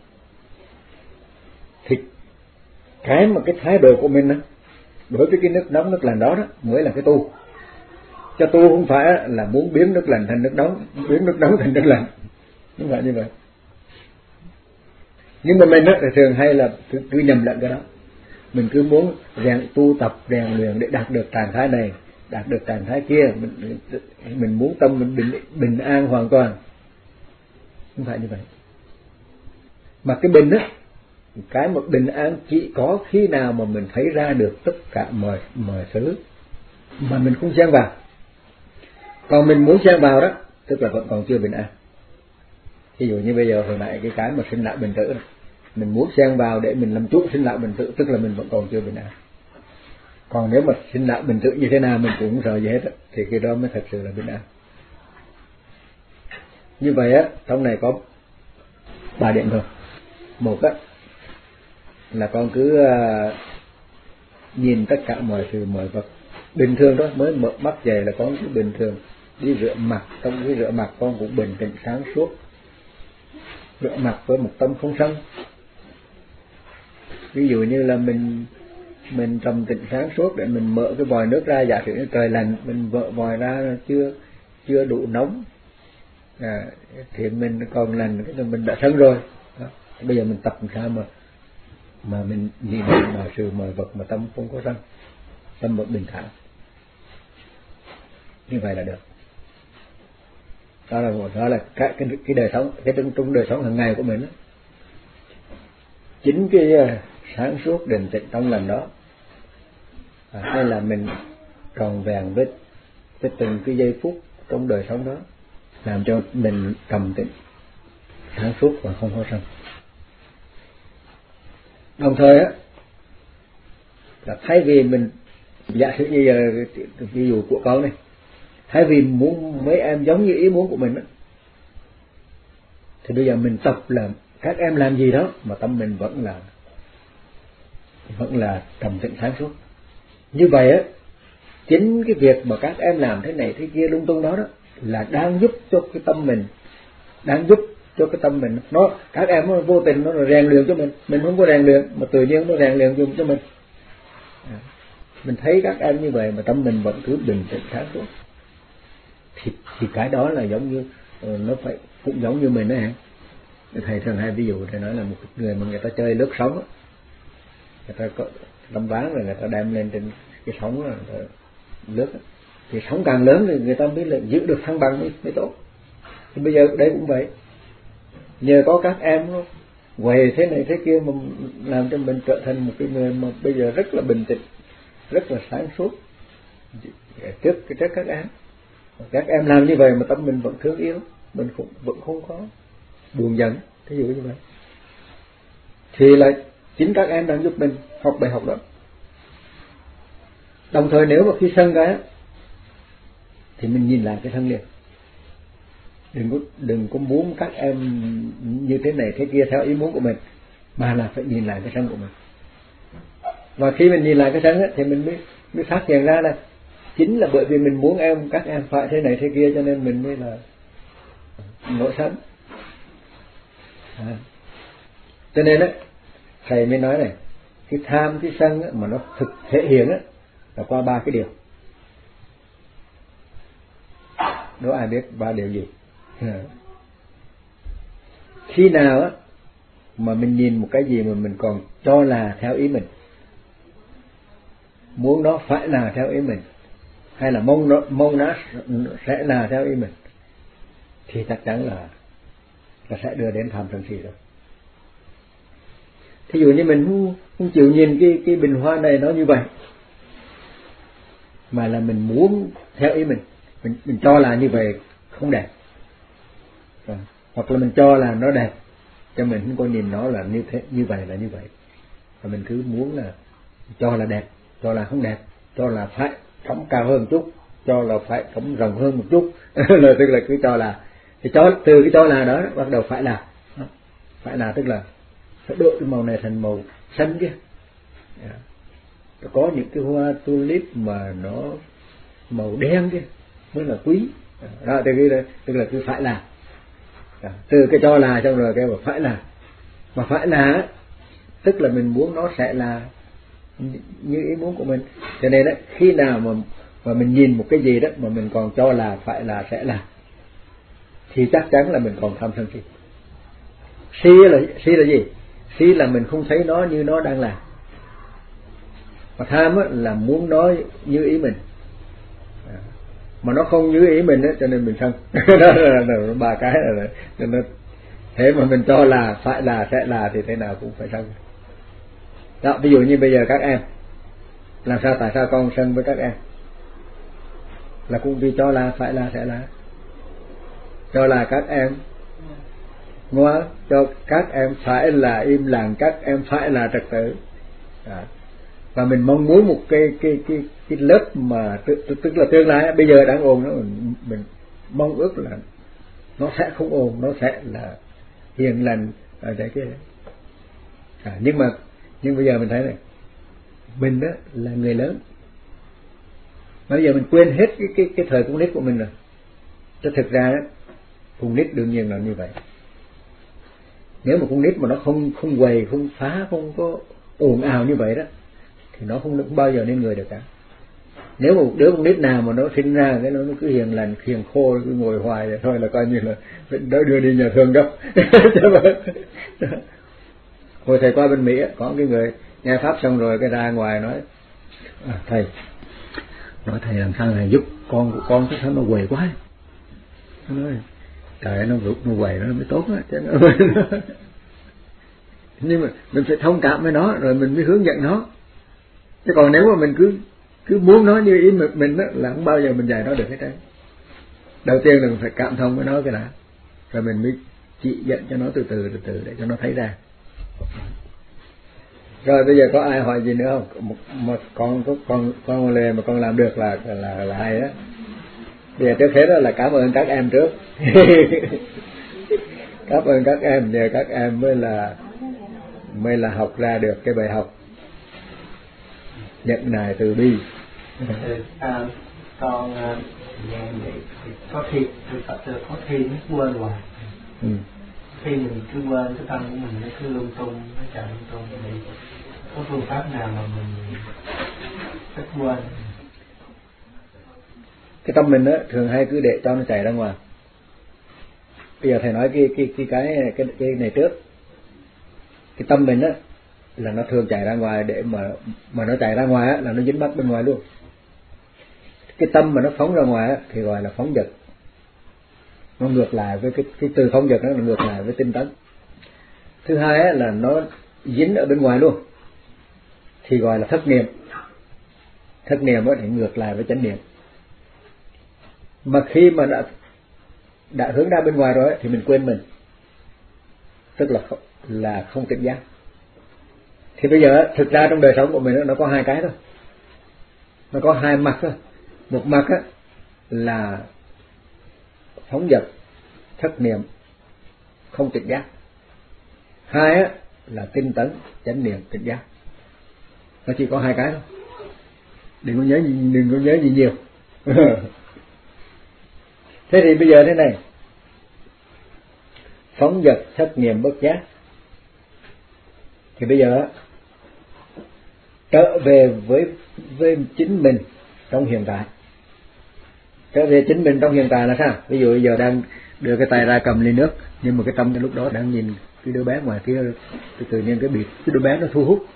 Thì cái mà cái thái độ của mình đó, đối với cái nước nóng nước lạnh đó đó mới là cái tu. Cho tu không phải là muốn biến nước lạnh thành nước nóng, biến nước nóng thành nước lạnh, không phải như vậy. Nhưng mà mình đó, thì thường hay là cứ, cứ nhầm lẫn cái đó. Mình cứ muốn rèn tu tập rèn luyện để đạt được trạng thái này, đạt được trạng thái kia, mình mình muốn tâm mình bình bình an hoàn toàn, không phải như vậy. Mà cái bình á, cái một bình an chỉ có khi nào mà mình thấy ra được tất cả mọi mọi thứ mà mình không xen vào. Còn mình muốn xen vào đó, tức là vẫn còn chưa bình an. Ví dụ như bây giờ hồi nãy cái cái mà sinh lão bệnh tử này, mình muốn xen vào để mình làm chủ sinh lão bệnh tử, tức là mình vẫn còn chưa bình an. Còn nếu mà sinh lão bệnh tử như thế nào mình cũng không sợ gì hết á, thì cái đó mới thật sự là bình an. Như vậy á, trong này có ba điểm thôi. Một á là con cứ uh, nhìn tất cả mọi sự mọi vật bình thường đó, mới mở mắt dậy là con cứ bình thường, đi rửa mặt, trong cái rửa mặt con cũng bình tĩnh sáng suốt, rửa mặt với một tâm không sân. Ví dụ như là mình mình trầm tĩnh sáng suốt để mình mở cái vòi nước ra, giả sử như trời lạnh mình vợ vòi ra chưa chưa đủ nóng à, thì mình còn lạnh cái mình đã sân rồi đó. Bây giờ mình tập làm sao mà mà mình nhìn mọi sự mọi vật mà tâm không có sân, tâm vẫn bình thản, như vậy là được. Đó là một đó là cái cái, cái đời sống, cái trong, trong đời sống hàng ngày của mình đó. Chính cái uh, sáng suốt định tĩnh trong lành đó à, hay là mình tròn vẹn với với từng cái giây phút trong đời sống đó, làm cho mình trầm tĩnh, sáng suốt và không có sân. Đồng thời á, là thay vì mình giả sử như giờ ví dụ của con này, thay vì muốn mấy em giống như ý muốn của mình á, thì bây giờ mình tập làm các em làm gì đó mà tâm mình vẫn là vẫn là trầm tĩnh sáng suốt. Như vậy á, chính cái việc mà các em làm thế này thế kia lung tung đó đó là đang giúp cho cái tâm mình, đang giúp cho cái tâm mình nó, các em nó vô tình nó rèn luyện cho mình, mình không có rèn luyện mà tự nhiên nó rèn luyện dùng cho mình. À, mình thấy các em như vậy mà tâm mình vẫn cứ bình tĩnh sáng suốt, thì thì cái đó là giống như nó phải cũng giống như mình đó hả? Thầy thường hay ví dụ thầy nói là một người mà người ta chơi lướt sóng, người ta có tấm ván rồi người ta đem lên trên cái sóng rồi người ta lướt, thì sóng càng lớn thì người ta mới là giữ được thăng bằng mới, mới tốt. Thì bây giờ đây cũng vậy, nhờ có các em nó quầy thế này thế kia mà làm cho mình trở thành một cái người mà bây giờ rất là bình tĩnh, rất là sáng suốt trước trước các em. Các em làm như vậy mà tâm mình vẫn thương yêu, mình cũng vẫn không có buồn giận, thí dụ như vậy, thì là chính các em đang giúp mình học bài học đó. Đồng thời nếu mà khi sân cái thì mình nhìn lại cái thân liền, đừng có đừng có muốn các em như thế này thế kia theo ý muốn của mình, mà là phải nhìn lại cái sân của mình. Và khi mình nhìn lại cái sân ấy, thì mình mới mới phát hiện ra là chính là bởi vì mình muốn em các em phải thế này thế kia cho nên mình mới là nổi sân. À. Cho nên á, thầy mới nói này, cái tham cái sân á, mà nó thực thể hiện á, là qua ba cái điều. Đố ai biết ba điều gì? À. Khi nào á mà mình nhìn một cái gì mà mình còn cho là theo ý mình, muốn nó phải là theo ý mình, hay là mong nó mong nó sẽ là theo ý mình, thì chắc chắn là là sẽ đưa đến tham sân si rồi. Thí dụ như mình không, không chịu nhìn cái cái bình hoa này nó như vậy, mà là mình muốn theo ý mình, mình mình cho là như vậy không đẹp, à, hoặc là mình cho là nó đẹp, cho mình không có nhìn nó là như thế, như vậy là như vậy, và mình cứ muốn là cho là đẹp, cho là không đẹp, cho là phải cắm cao hơn một chút, cho là phải cắm rộng hơn một chút, là tức là cứ cho là, thì cho từ cái cho là đó bắt đầu phải là, phải là tức là phải đổi cái màu này thành màu xanh kia. Yeah. Có những cái hoa tulip mà nó màu đen kia mới là quý. Đó, từ cái tức là cứ phải là. Yeah. Từ cái cho là xong rồi cái mà phải là, mà phải là tức là mình muốn nó sẽ là như ý muốn của mình. Cho nên đó, khi nào mà mà mình nhìn một cái gì đó mà mình còn cho là phải là sẽ là, thì chắc chắn là mình còn tham sân si. Si là si là gì? Si là mình không thấy nó như nó đang là. Mà tham á, là muốn nó như ý mình, à, mà nó không như ý mình á, cho nên mình sân. Đó là, là ba cái là, là cho nên thế mà mình cho là phải là sẽ là thì thế nào cũng phải sân. Đó, ví dụ như bây giờ các em làm sao, tại sao con sân với các em? Là cũng vì cho là phải là sẽ là, cho là các em ngoan, cho các em phải là im lặng, các em phải là trật tự. À, và mình mong muốn một cái cái cái cái lớp mà tức, tức là tương lai bây giờ đang ồn đó, mình, mình mong ước là nó sẽ không ồn, nó sẽ là hiền lành ở đây kia. À, nhưng mà nhưng bây giờ mình thấy này, mình đó là người lớn, bây giờ mình quên hết cái cái cái thời con nít của mình rồi. Cho thực ra đó, con nít đương nhiên là như vậy. Nếu mà con nít mà nó không không quầy, không phá, không có ồn ào như vậy đó, thì nó không, không bao giờ nên người được cả. Nếu mà một đứa con nít nào mà nó sinh ra cái nó, nó cứ hiền lành, hiền khô, cứ ngồi hoài vậy thôi là coi như là đỡ đưa đi nhà thương gấp. Hồi thầy qua bên Mỹ có cái người nghe pháp xong rồi cái ra ngoài nói, à, thầy nói thầy làm sao thầy giúp con của con cái sao nó quầy quá. Nó nói trời ơi, nó nó quầy nó mới tốt á, chứ nó... nhưng mà mình phải thông cảm với nó rồi mình mới hướng dẫn nó. Chứ còn nếu mà mình cứ cứ muốn nói như ý mình, mình đó, là không bao giờ mình dạy nó được hết trơn. Đầu tiên là mình phải cảm thông với nó cái đã, rồi mình mới chỉ dẫn cho nó từ từ từ từ để cho nó thấy ra. Rồi bây giờ có ai hỏi gì nữa không? Một, một con con con con lề mà con làm được là là là hay đó. Bây giờ trước hết đó là cảm ơn các em trước. Cảm ơn các em, nhờ các em mới là mới là học ra được cái bài học nhận nài từ bi. À, con nghe vậy có khi Phật tử có khi nó quên hoài. Ừ. Khi mình cứ quên cái tâm của mình nó cứ lung tung, nó chạy lung tung thì có phương pháp nào mà mình rất quên? Cái tâm mình á thường hay cứ để cho nó chạy ra ngoài. Bây giờ thầy nói cái cái cái cái cái, cái này trước. Cái tâm mình á là nó thường chạy ra ngoài, để mà mà nó chạy ra ngoài á là nó dính mắc bên ngoài luôn. Cái tâm mà nó phóng ra ngoài á thì gọi là phóng dật. Nó ngược lại với cái cái từ phóng dật, nó là ngược lại với tinh tấn. Thứ hai á là nó dính ở bên ngoài luôn thì gọi là thất niệm. Thất niệm á thì ngược lại với chánh niệm. Mà khi mà đã đã hướng ra bên ngoài rồi ấy, thì mình quên mình, tức là không, là không tỉnh giác. Thì bây giờ thực ra trong đời sống của mình nó có hai cái thôi, nó có hai mặt thôi. Một mặt á là phóng dật, thất niệm, không tỉnh giác. Hai á là tinh tấn, chánh niệm, tỉnh giác. Nó chỉ có hai cái thôi, đừng có nhớ đừng có nhớ gì nhiều. Thế thì bây giờ thế này, phóng dật, thất niệm, bất giác, thì bây giờ trở về với với chính mình trong hiện tại. Trở về chính mình trong hiện tại là sao? Ví dụ bây giờ đang đưa cái tay ra cầm ly nước, nhưng mà cái tâm cái lúc đó đang nhìn cái đứa bé ngoài kia, tự, tự nhiên cái bị cái đứa bé nó thu hút.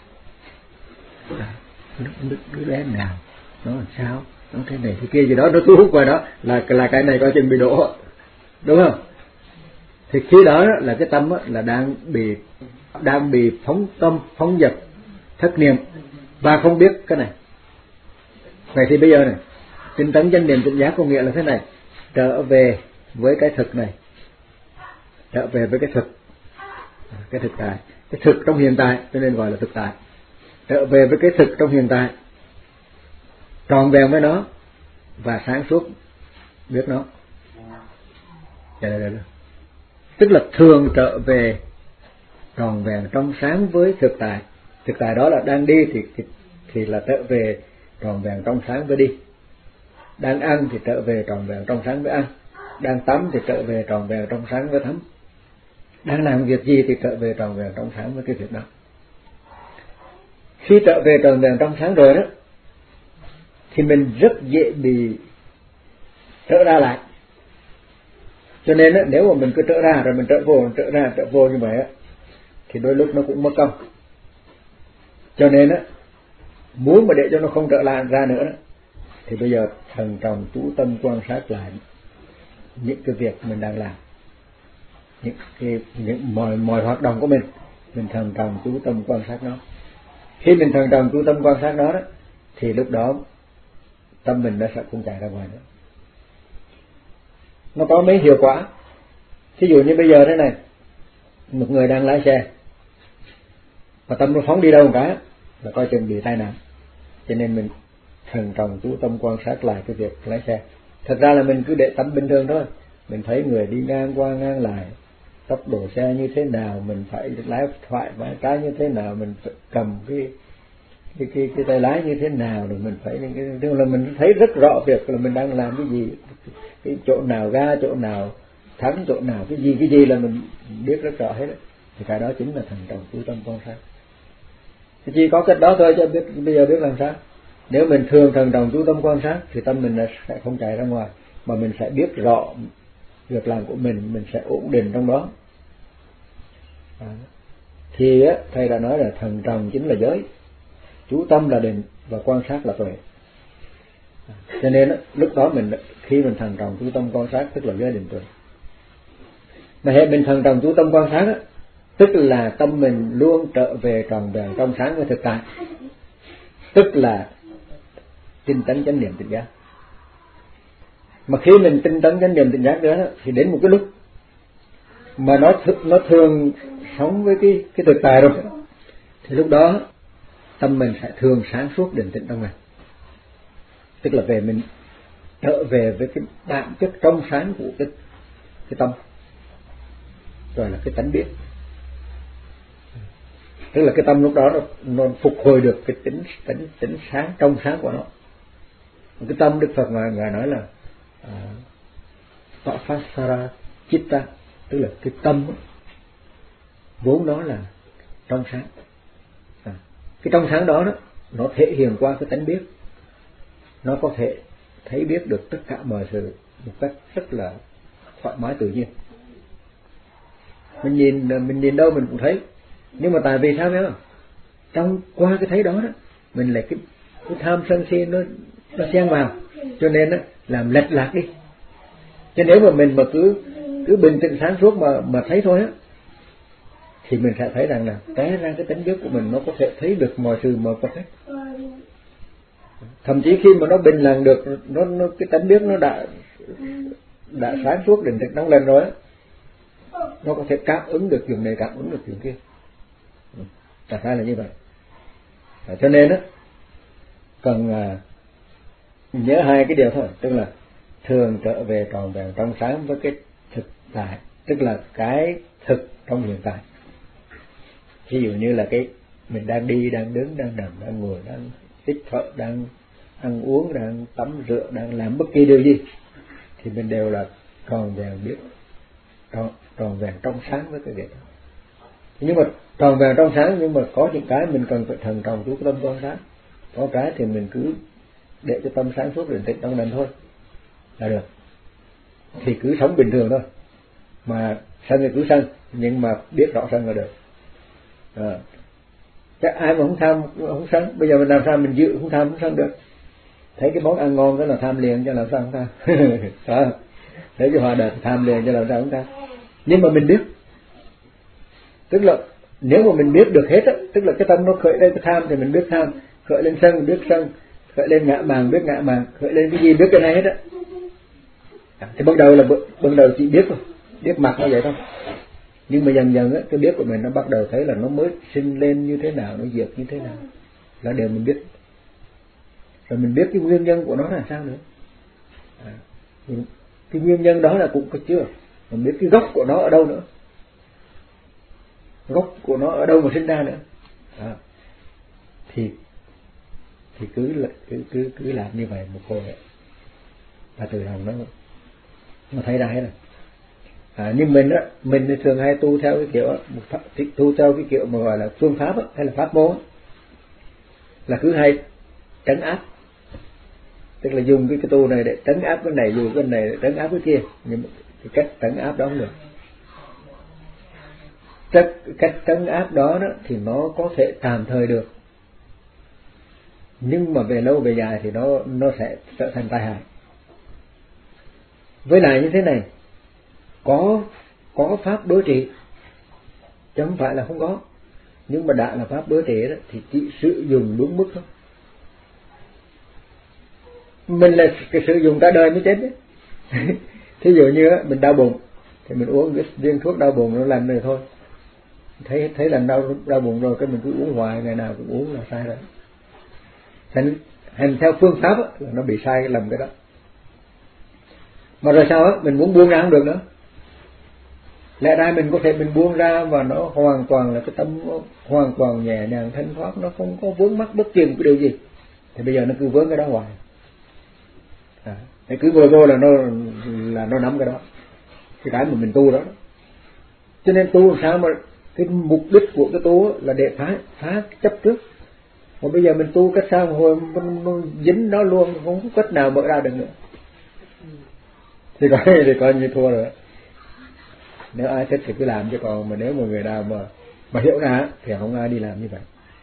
Đứa, đứa bé nào, nó làm sao, nó thế này thế kia gì đó, nó thu hút vào đó là là cái này coi chừng bị đổ, đúng không? Thì khi đó là cái tâm là đang bị đang bị phóng tâm, phóng dật, thất niệm và không biết cái này. Vậy thì bây giờ này, tinh tấn chánh niệm tỉnh giác có nghĩa là thế này: trở về với cái thực này, trở về với cái thực, cái thực tại, cái thực trong hiện tại, cho nên gọi là thực tại. Trở về với cái thực trong hiện tại, tròn vẹn với nó và sáng suốt biết nó. Đây, đây, đây. Tức là thường trở về tròn vẹn trong sáng với thực tại. Thực tại đó là đang đi thì, thì thì là trở về tròn vẹn trong sáng với đi. Đang ăn thì trở về tròn vẹn trong sáng với ăn. Đang tắm thì trở về tròn vẹn trong sáng với tắm. Đang làm việc gì thì trở về tròn vẹn trong sáng với cái việc đó. Khi trở về tròn vẹn trong sáng rồi đó, thì mình rất dễ bị trở ra lại. Cho nên á, nếu mà mình cứ trở ra rồi mình trở vô, mình trở ra trở vô như vậy á, thì đôi lúc nó cũng mất công. Cho nên á, muốn mà để cho nó không trở lại ra nữa đó, thì bây giờ thần trọng chú tâm quan sát lại những cái việc mình đang làm, những cái những mọi mọi hoạt động của mình, mình thần trọng chú tâm quan sát nó. Khi mình thần trọng chú tâm quan sát nó đó, thì lúc đó tâm mình nó sẽ không chạy ra ngoài nữa. Nó có mấy hiệu quả. Thí dụ như bây giờ thế này, một người đang lái xe mà tâm nó phóng đi đâu một cái là coi chừng bị tai nạn. Cho nên mình thần trọng chú tâm quan sát lại cái việc lái xe. Thật ra là mình cứ để tâm bình thường thôi. Mình thấy người đi ngang qua ngang lại, tốc độ xe như thế nào, mình phải lái phải vai trái như thế nào, mình phải cầm cái cái cái cái tay lái như thế nào, rồi mình phải cái là mình thấy rất rõ việc là mình đang làm cái gì, cái chỗ nào ga, chỗ nào thắng, chỗ nào cái gì cái gì là mình biết rất rõ hết đấy. Thì cái đó chính là thần trọng chú tâm quan sát. Thì chỉ có cách đó thôi, chứ biết bây giờ biết làm sao. Nếu mình thường thần trọng chú tâm quan sát thì tâm mình sẽ không chạy ra ngoài, mà mình sẽ biết rõ việc làm của mình, mình sẽ ổn định trong đó. À, thì á, thầy đã nói là thần trọng chính là giới, chú tâm là định và quan sát là tuệ. À, cho nên á, lúc đó mình khi mình thần trọng chú tâm quan sát tức là giới định tuệ. Mà hệ mình thần trọng chú tâm quan sát á, tức là tâm mình luôn trở về tròn vẹn trong sáng với thực tại. Tức là tinh tấn chánh niệm tỉnh giác. Mà khi mình tinh tấn chánh niệm tỉnh giác đó thì đến một cái lúc mà nó th- nó thường sống với cái cái thực tại rồi, thì lúc đó tâm mình sẽ thường sáng suốt định tĩnh trong mình. Tức là về mình trở về với cái bản chất trong sáng của cái cái tâm, rồi là cái tánh biết. Tức là cái tâm lúc đó nó, nó phục hồi được cái tính tính tính sáng trong sáng của nó. Cái tâm Đức Phật mà ngài nói là Tapasara Chitta, tức là cái tâm đó, vốn đó là trong sáng. À, cái trong sáng đó, đó nó thể hiện qua cái tánh biết, nó có thể thấy biết được tất cả mọi sự một cách rất là thoải mái tự nhiên. Mình nhìn mình nhìn đâu mình cũng thấy, nhưng mà tại vì sao biết không? Trong qua cái thấy đó đó, mình lại cái, cái tham sân si nó nó xen vào, cho nên đó, làm lệch lạc đi. Cho nếu mà mình mà cứ cứ bình tĩnh sáng suốt mà mà thấy thôi á, thì mình sẽ thấy rằng là té ra cái tính biết của mình nó có thể thấy được mọi sự mà có thấy. Thậm chí khi mà nó bình lặng được, nó, nó cái tánh biết nó đã đã sáng suốt định tĩnh trong lần rồi á, nó có thể cảm ứng được chuyện này, cảm ứng được chuyện kia. Tại sao là như vậy? À, cho nên á cần à, nhớ hai cái điều thôi, tức là thường trở về tròn vẹn trong sáng với cái thực tại, tức là cái thực trong hiện tại. Ví dụ như là cái mình đang đi, đang đứng, đang nằm, đang ngồi, đang hít thở, đang ăn uống, đang tắm rửa, đang làm bất kỳ điều gì, thì mình đều là tròn vẹn biết, tròn, tròn vẹn trong sáng với cái việc đó. Nhưng mà tròn vẹn trong sáng, nhưng mà có những cái mình cần phải thần trọng chú tâm trong sáng. Có cái thì mình cứ để cho tâm sáng suốt định tĩnh trong mình thôi là được, thì cứ sống bình thường thôi. Mà sân thì cứ sân, nhưng mà biết rõ sân là được. À, chắc ai mà không tham không sân, bây giờ mình làm sao mình giữ không tham không sân được? Thấy cái món ăn ngon cái là tham liền, cho làm sao không tham? À, thấy cái hòa đẹp tham liền, cho làm sao không tham? Nhưng mà mình biết, tức là nếu mà mình biết được hết á, tức là cái tâm nó khởi lên cái tham thì mình biết tham, khởi lên sân biết sân, khởi lên ngã màng biết ngã màng, khởi lên cái gì biết cái này hết á. À, thì bắt đầu là ban đầu chỉ biết thôi, biết mặt nó vậy thôi. Nhưng mà dần dần á, cái biết của mình nó bắt đầu thấy là nó mới sinh lên như thế nào, nó diệt như thế nào, là đều mình biết. Rồi mình biết cái nguyên nhân của nó là sao nữa. À, cái nguyên nhân đó là cũng có chưa, mình biết cái gốc của nó ở đâu nữa, gốc của nó ở đâu mà sinh ra nữa. À, thì thì cứ cứ cứ cứ làm như vậy một hồi ấy, và từ đầu nó nó thấy ra hết rồi. À, nhưng mình á, mình thì thường hay tu theo cái kiểu tu theo cái kiểu mà gọi là phương pháp á, hay là pháp môn á, là cứ hay trấn áp, tức là dùng cái cái tu này để trấn áp cái này, dùng cái này để trấn áp cái kia. Nhưng cái cách trấn áp đó không được. Cách cách trấn áp đó đó thì nó có thể tạm thời được, nhưng mà về lâu về dài thì nó nó sẽ trở thành tai hại. Với lại như thế này, có có pháp đối trị, chứ không phải là không có, nhưng mà đã là pháp đối trị đó thì chỉ sử dụng đúng mức thôi. Mình là cái sử dụng cả đời mới chết đấy. Thí dụ như mình đau bụng thì mình uống cái viên thuốc đau bụng nó lành rồi thôi. Thấy thấy là đau đau bụng rồi cái mình cứ uống hoài, ngày nào cũng uống là sai rồi. Hành, hành theo phương pháp á, là nó bị sai lầm cái đó. Mà rồi sao á, mình muốn buông ra không được nữa. Lẽ ra mình có thể mình buông ra và nó hoàn toàn là cái tâm hoàn toàn nhẹ nhàng thanh thoát, nó không có vướng mắc bất kỳ một cái điều gì. Thì bây giờ nó cứ vướng cái đó hoài. À, cái cứ vô vô là nó là nó nắm cái đó, cái cái mà mình tu đó. Cho nên tu làm sao mà cái mục đích của cái tu là để phá phá chấp trước. Mà bây giờ mình tu cách sao mà hồi mình, mình dính nó luôn, không có cách nào mở ra được nữa, thì coi thì coi như thua rồi. Nếu ai thích thì cứ làm, chứ còn mà nếu mà người nào mà mà hiểu ra thì không ai đi làm như vậy.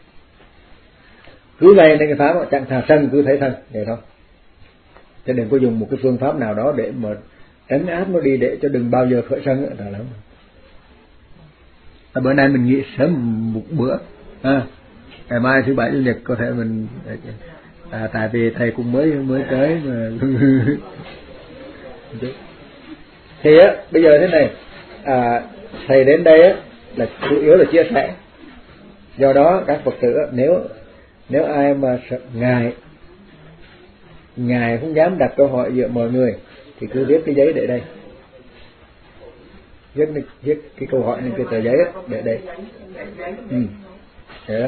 Cứ ngay đến cái pháp đó, chẳng thà sân cứ thấy thân vậy thôi, chứ đừng có dùng một cái phương pháp nào đó để mà trấn áp nó đi, để cho đừng bao giờ khởi sân nữa là lắm. À, bữa nay mình nghỉ sớm một bữa, à, ngày mai thứ bảy chủ nhật có thể mình À, tại vì thầy cũng mới mới tới mà. Thì á, bây giờ thế này, à, thầy đến đây á là chủ yếu là chia sẻ. Do đó các Phật tử nếu nếu ai mà sợ, ngài ngài không dám đặt câu hỏi giữa mọi người thì cứ viết cái giấy để đây, viết viết cái câu hỏi lên cái tờ giấy á, để đây. Ừ. Thế đó.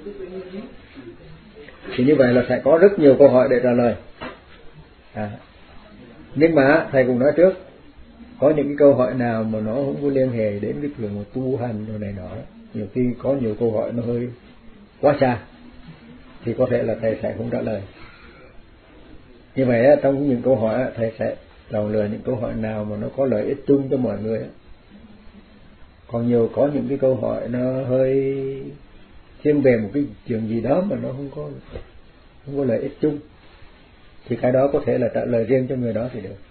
Thì như vậy là sẽ có rất nhiều câu hỏi để trả lời. À. Nhưng mà thầy cũng nói trước, có những cái câu hỏi nào mà nó không có liên hệ đến cái chuyện tu hành rồi này nọ, nhiều khi có nhiều câu hỏi nó hơi quá xa thì có thể là thầy sẽ không trả lời. Như vậy trong những câu hỏi thầy sẽ chọn lựa những câu hỏi nào mà nó có lợi ích chung cho mọi người. Còn nhiều có những cái câu hỏi nó hơi thiên về một cái chuyện gì đó mà nó không có không có lợi ích chung thì cái đó có thể là trả lời riêng cho người đó thì được.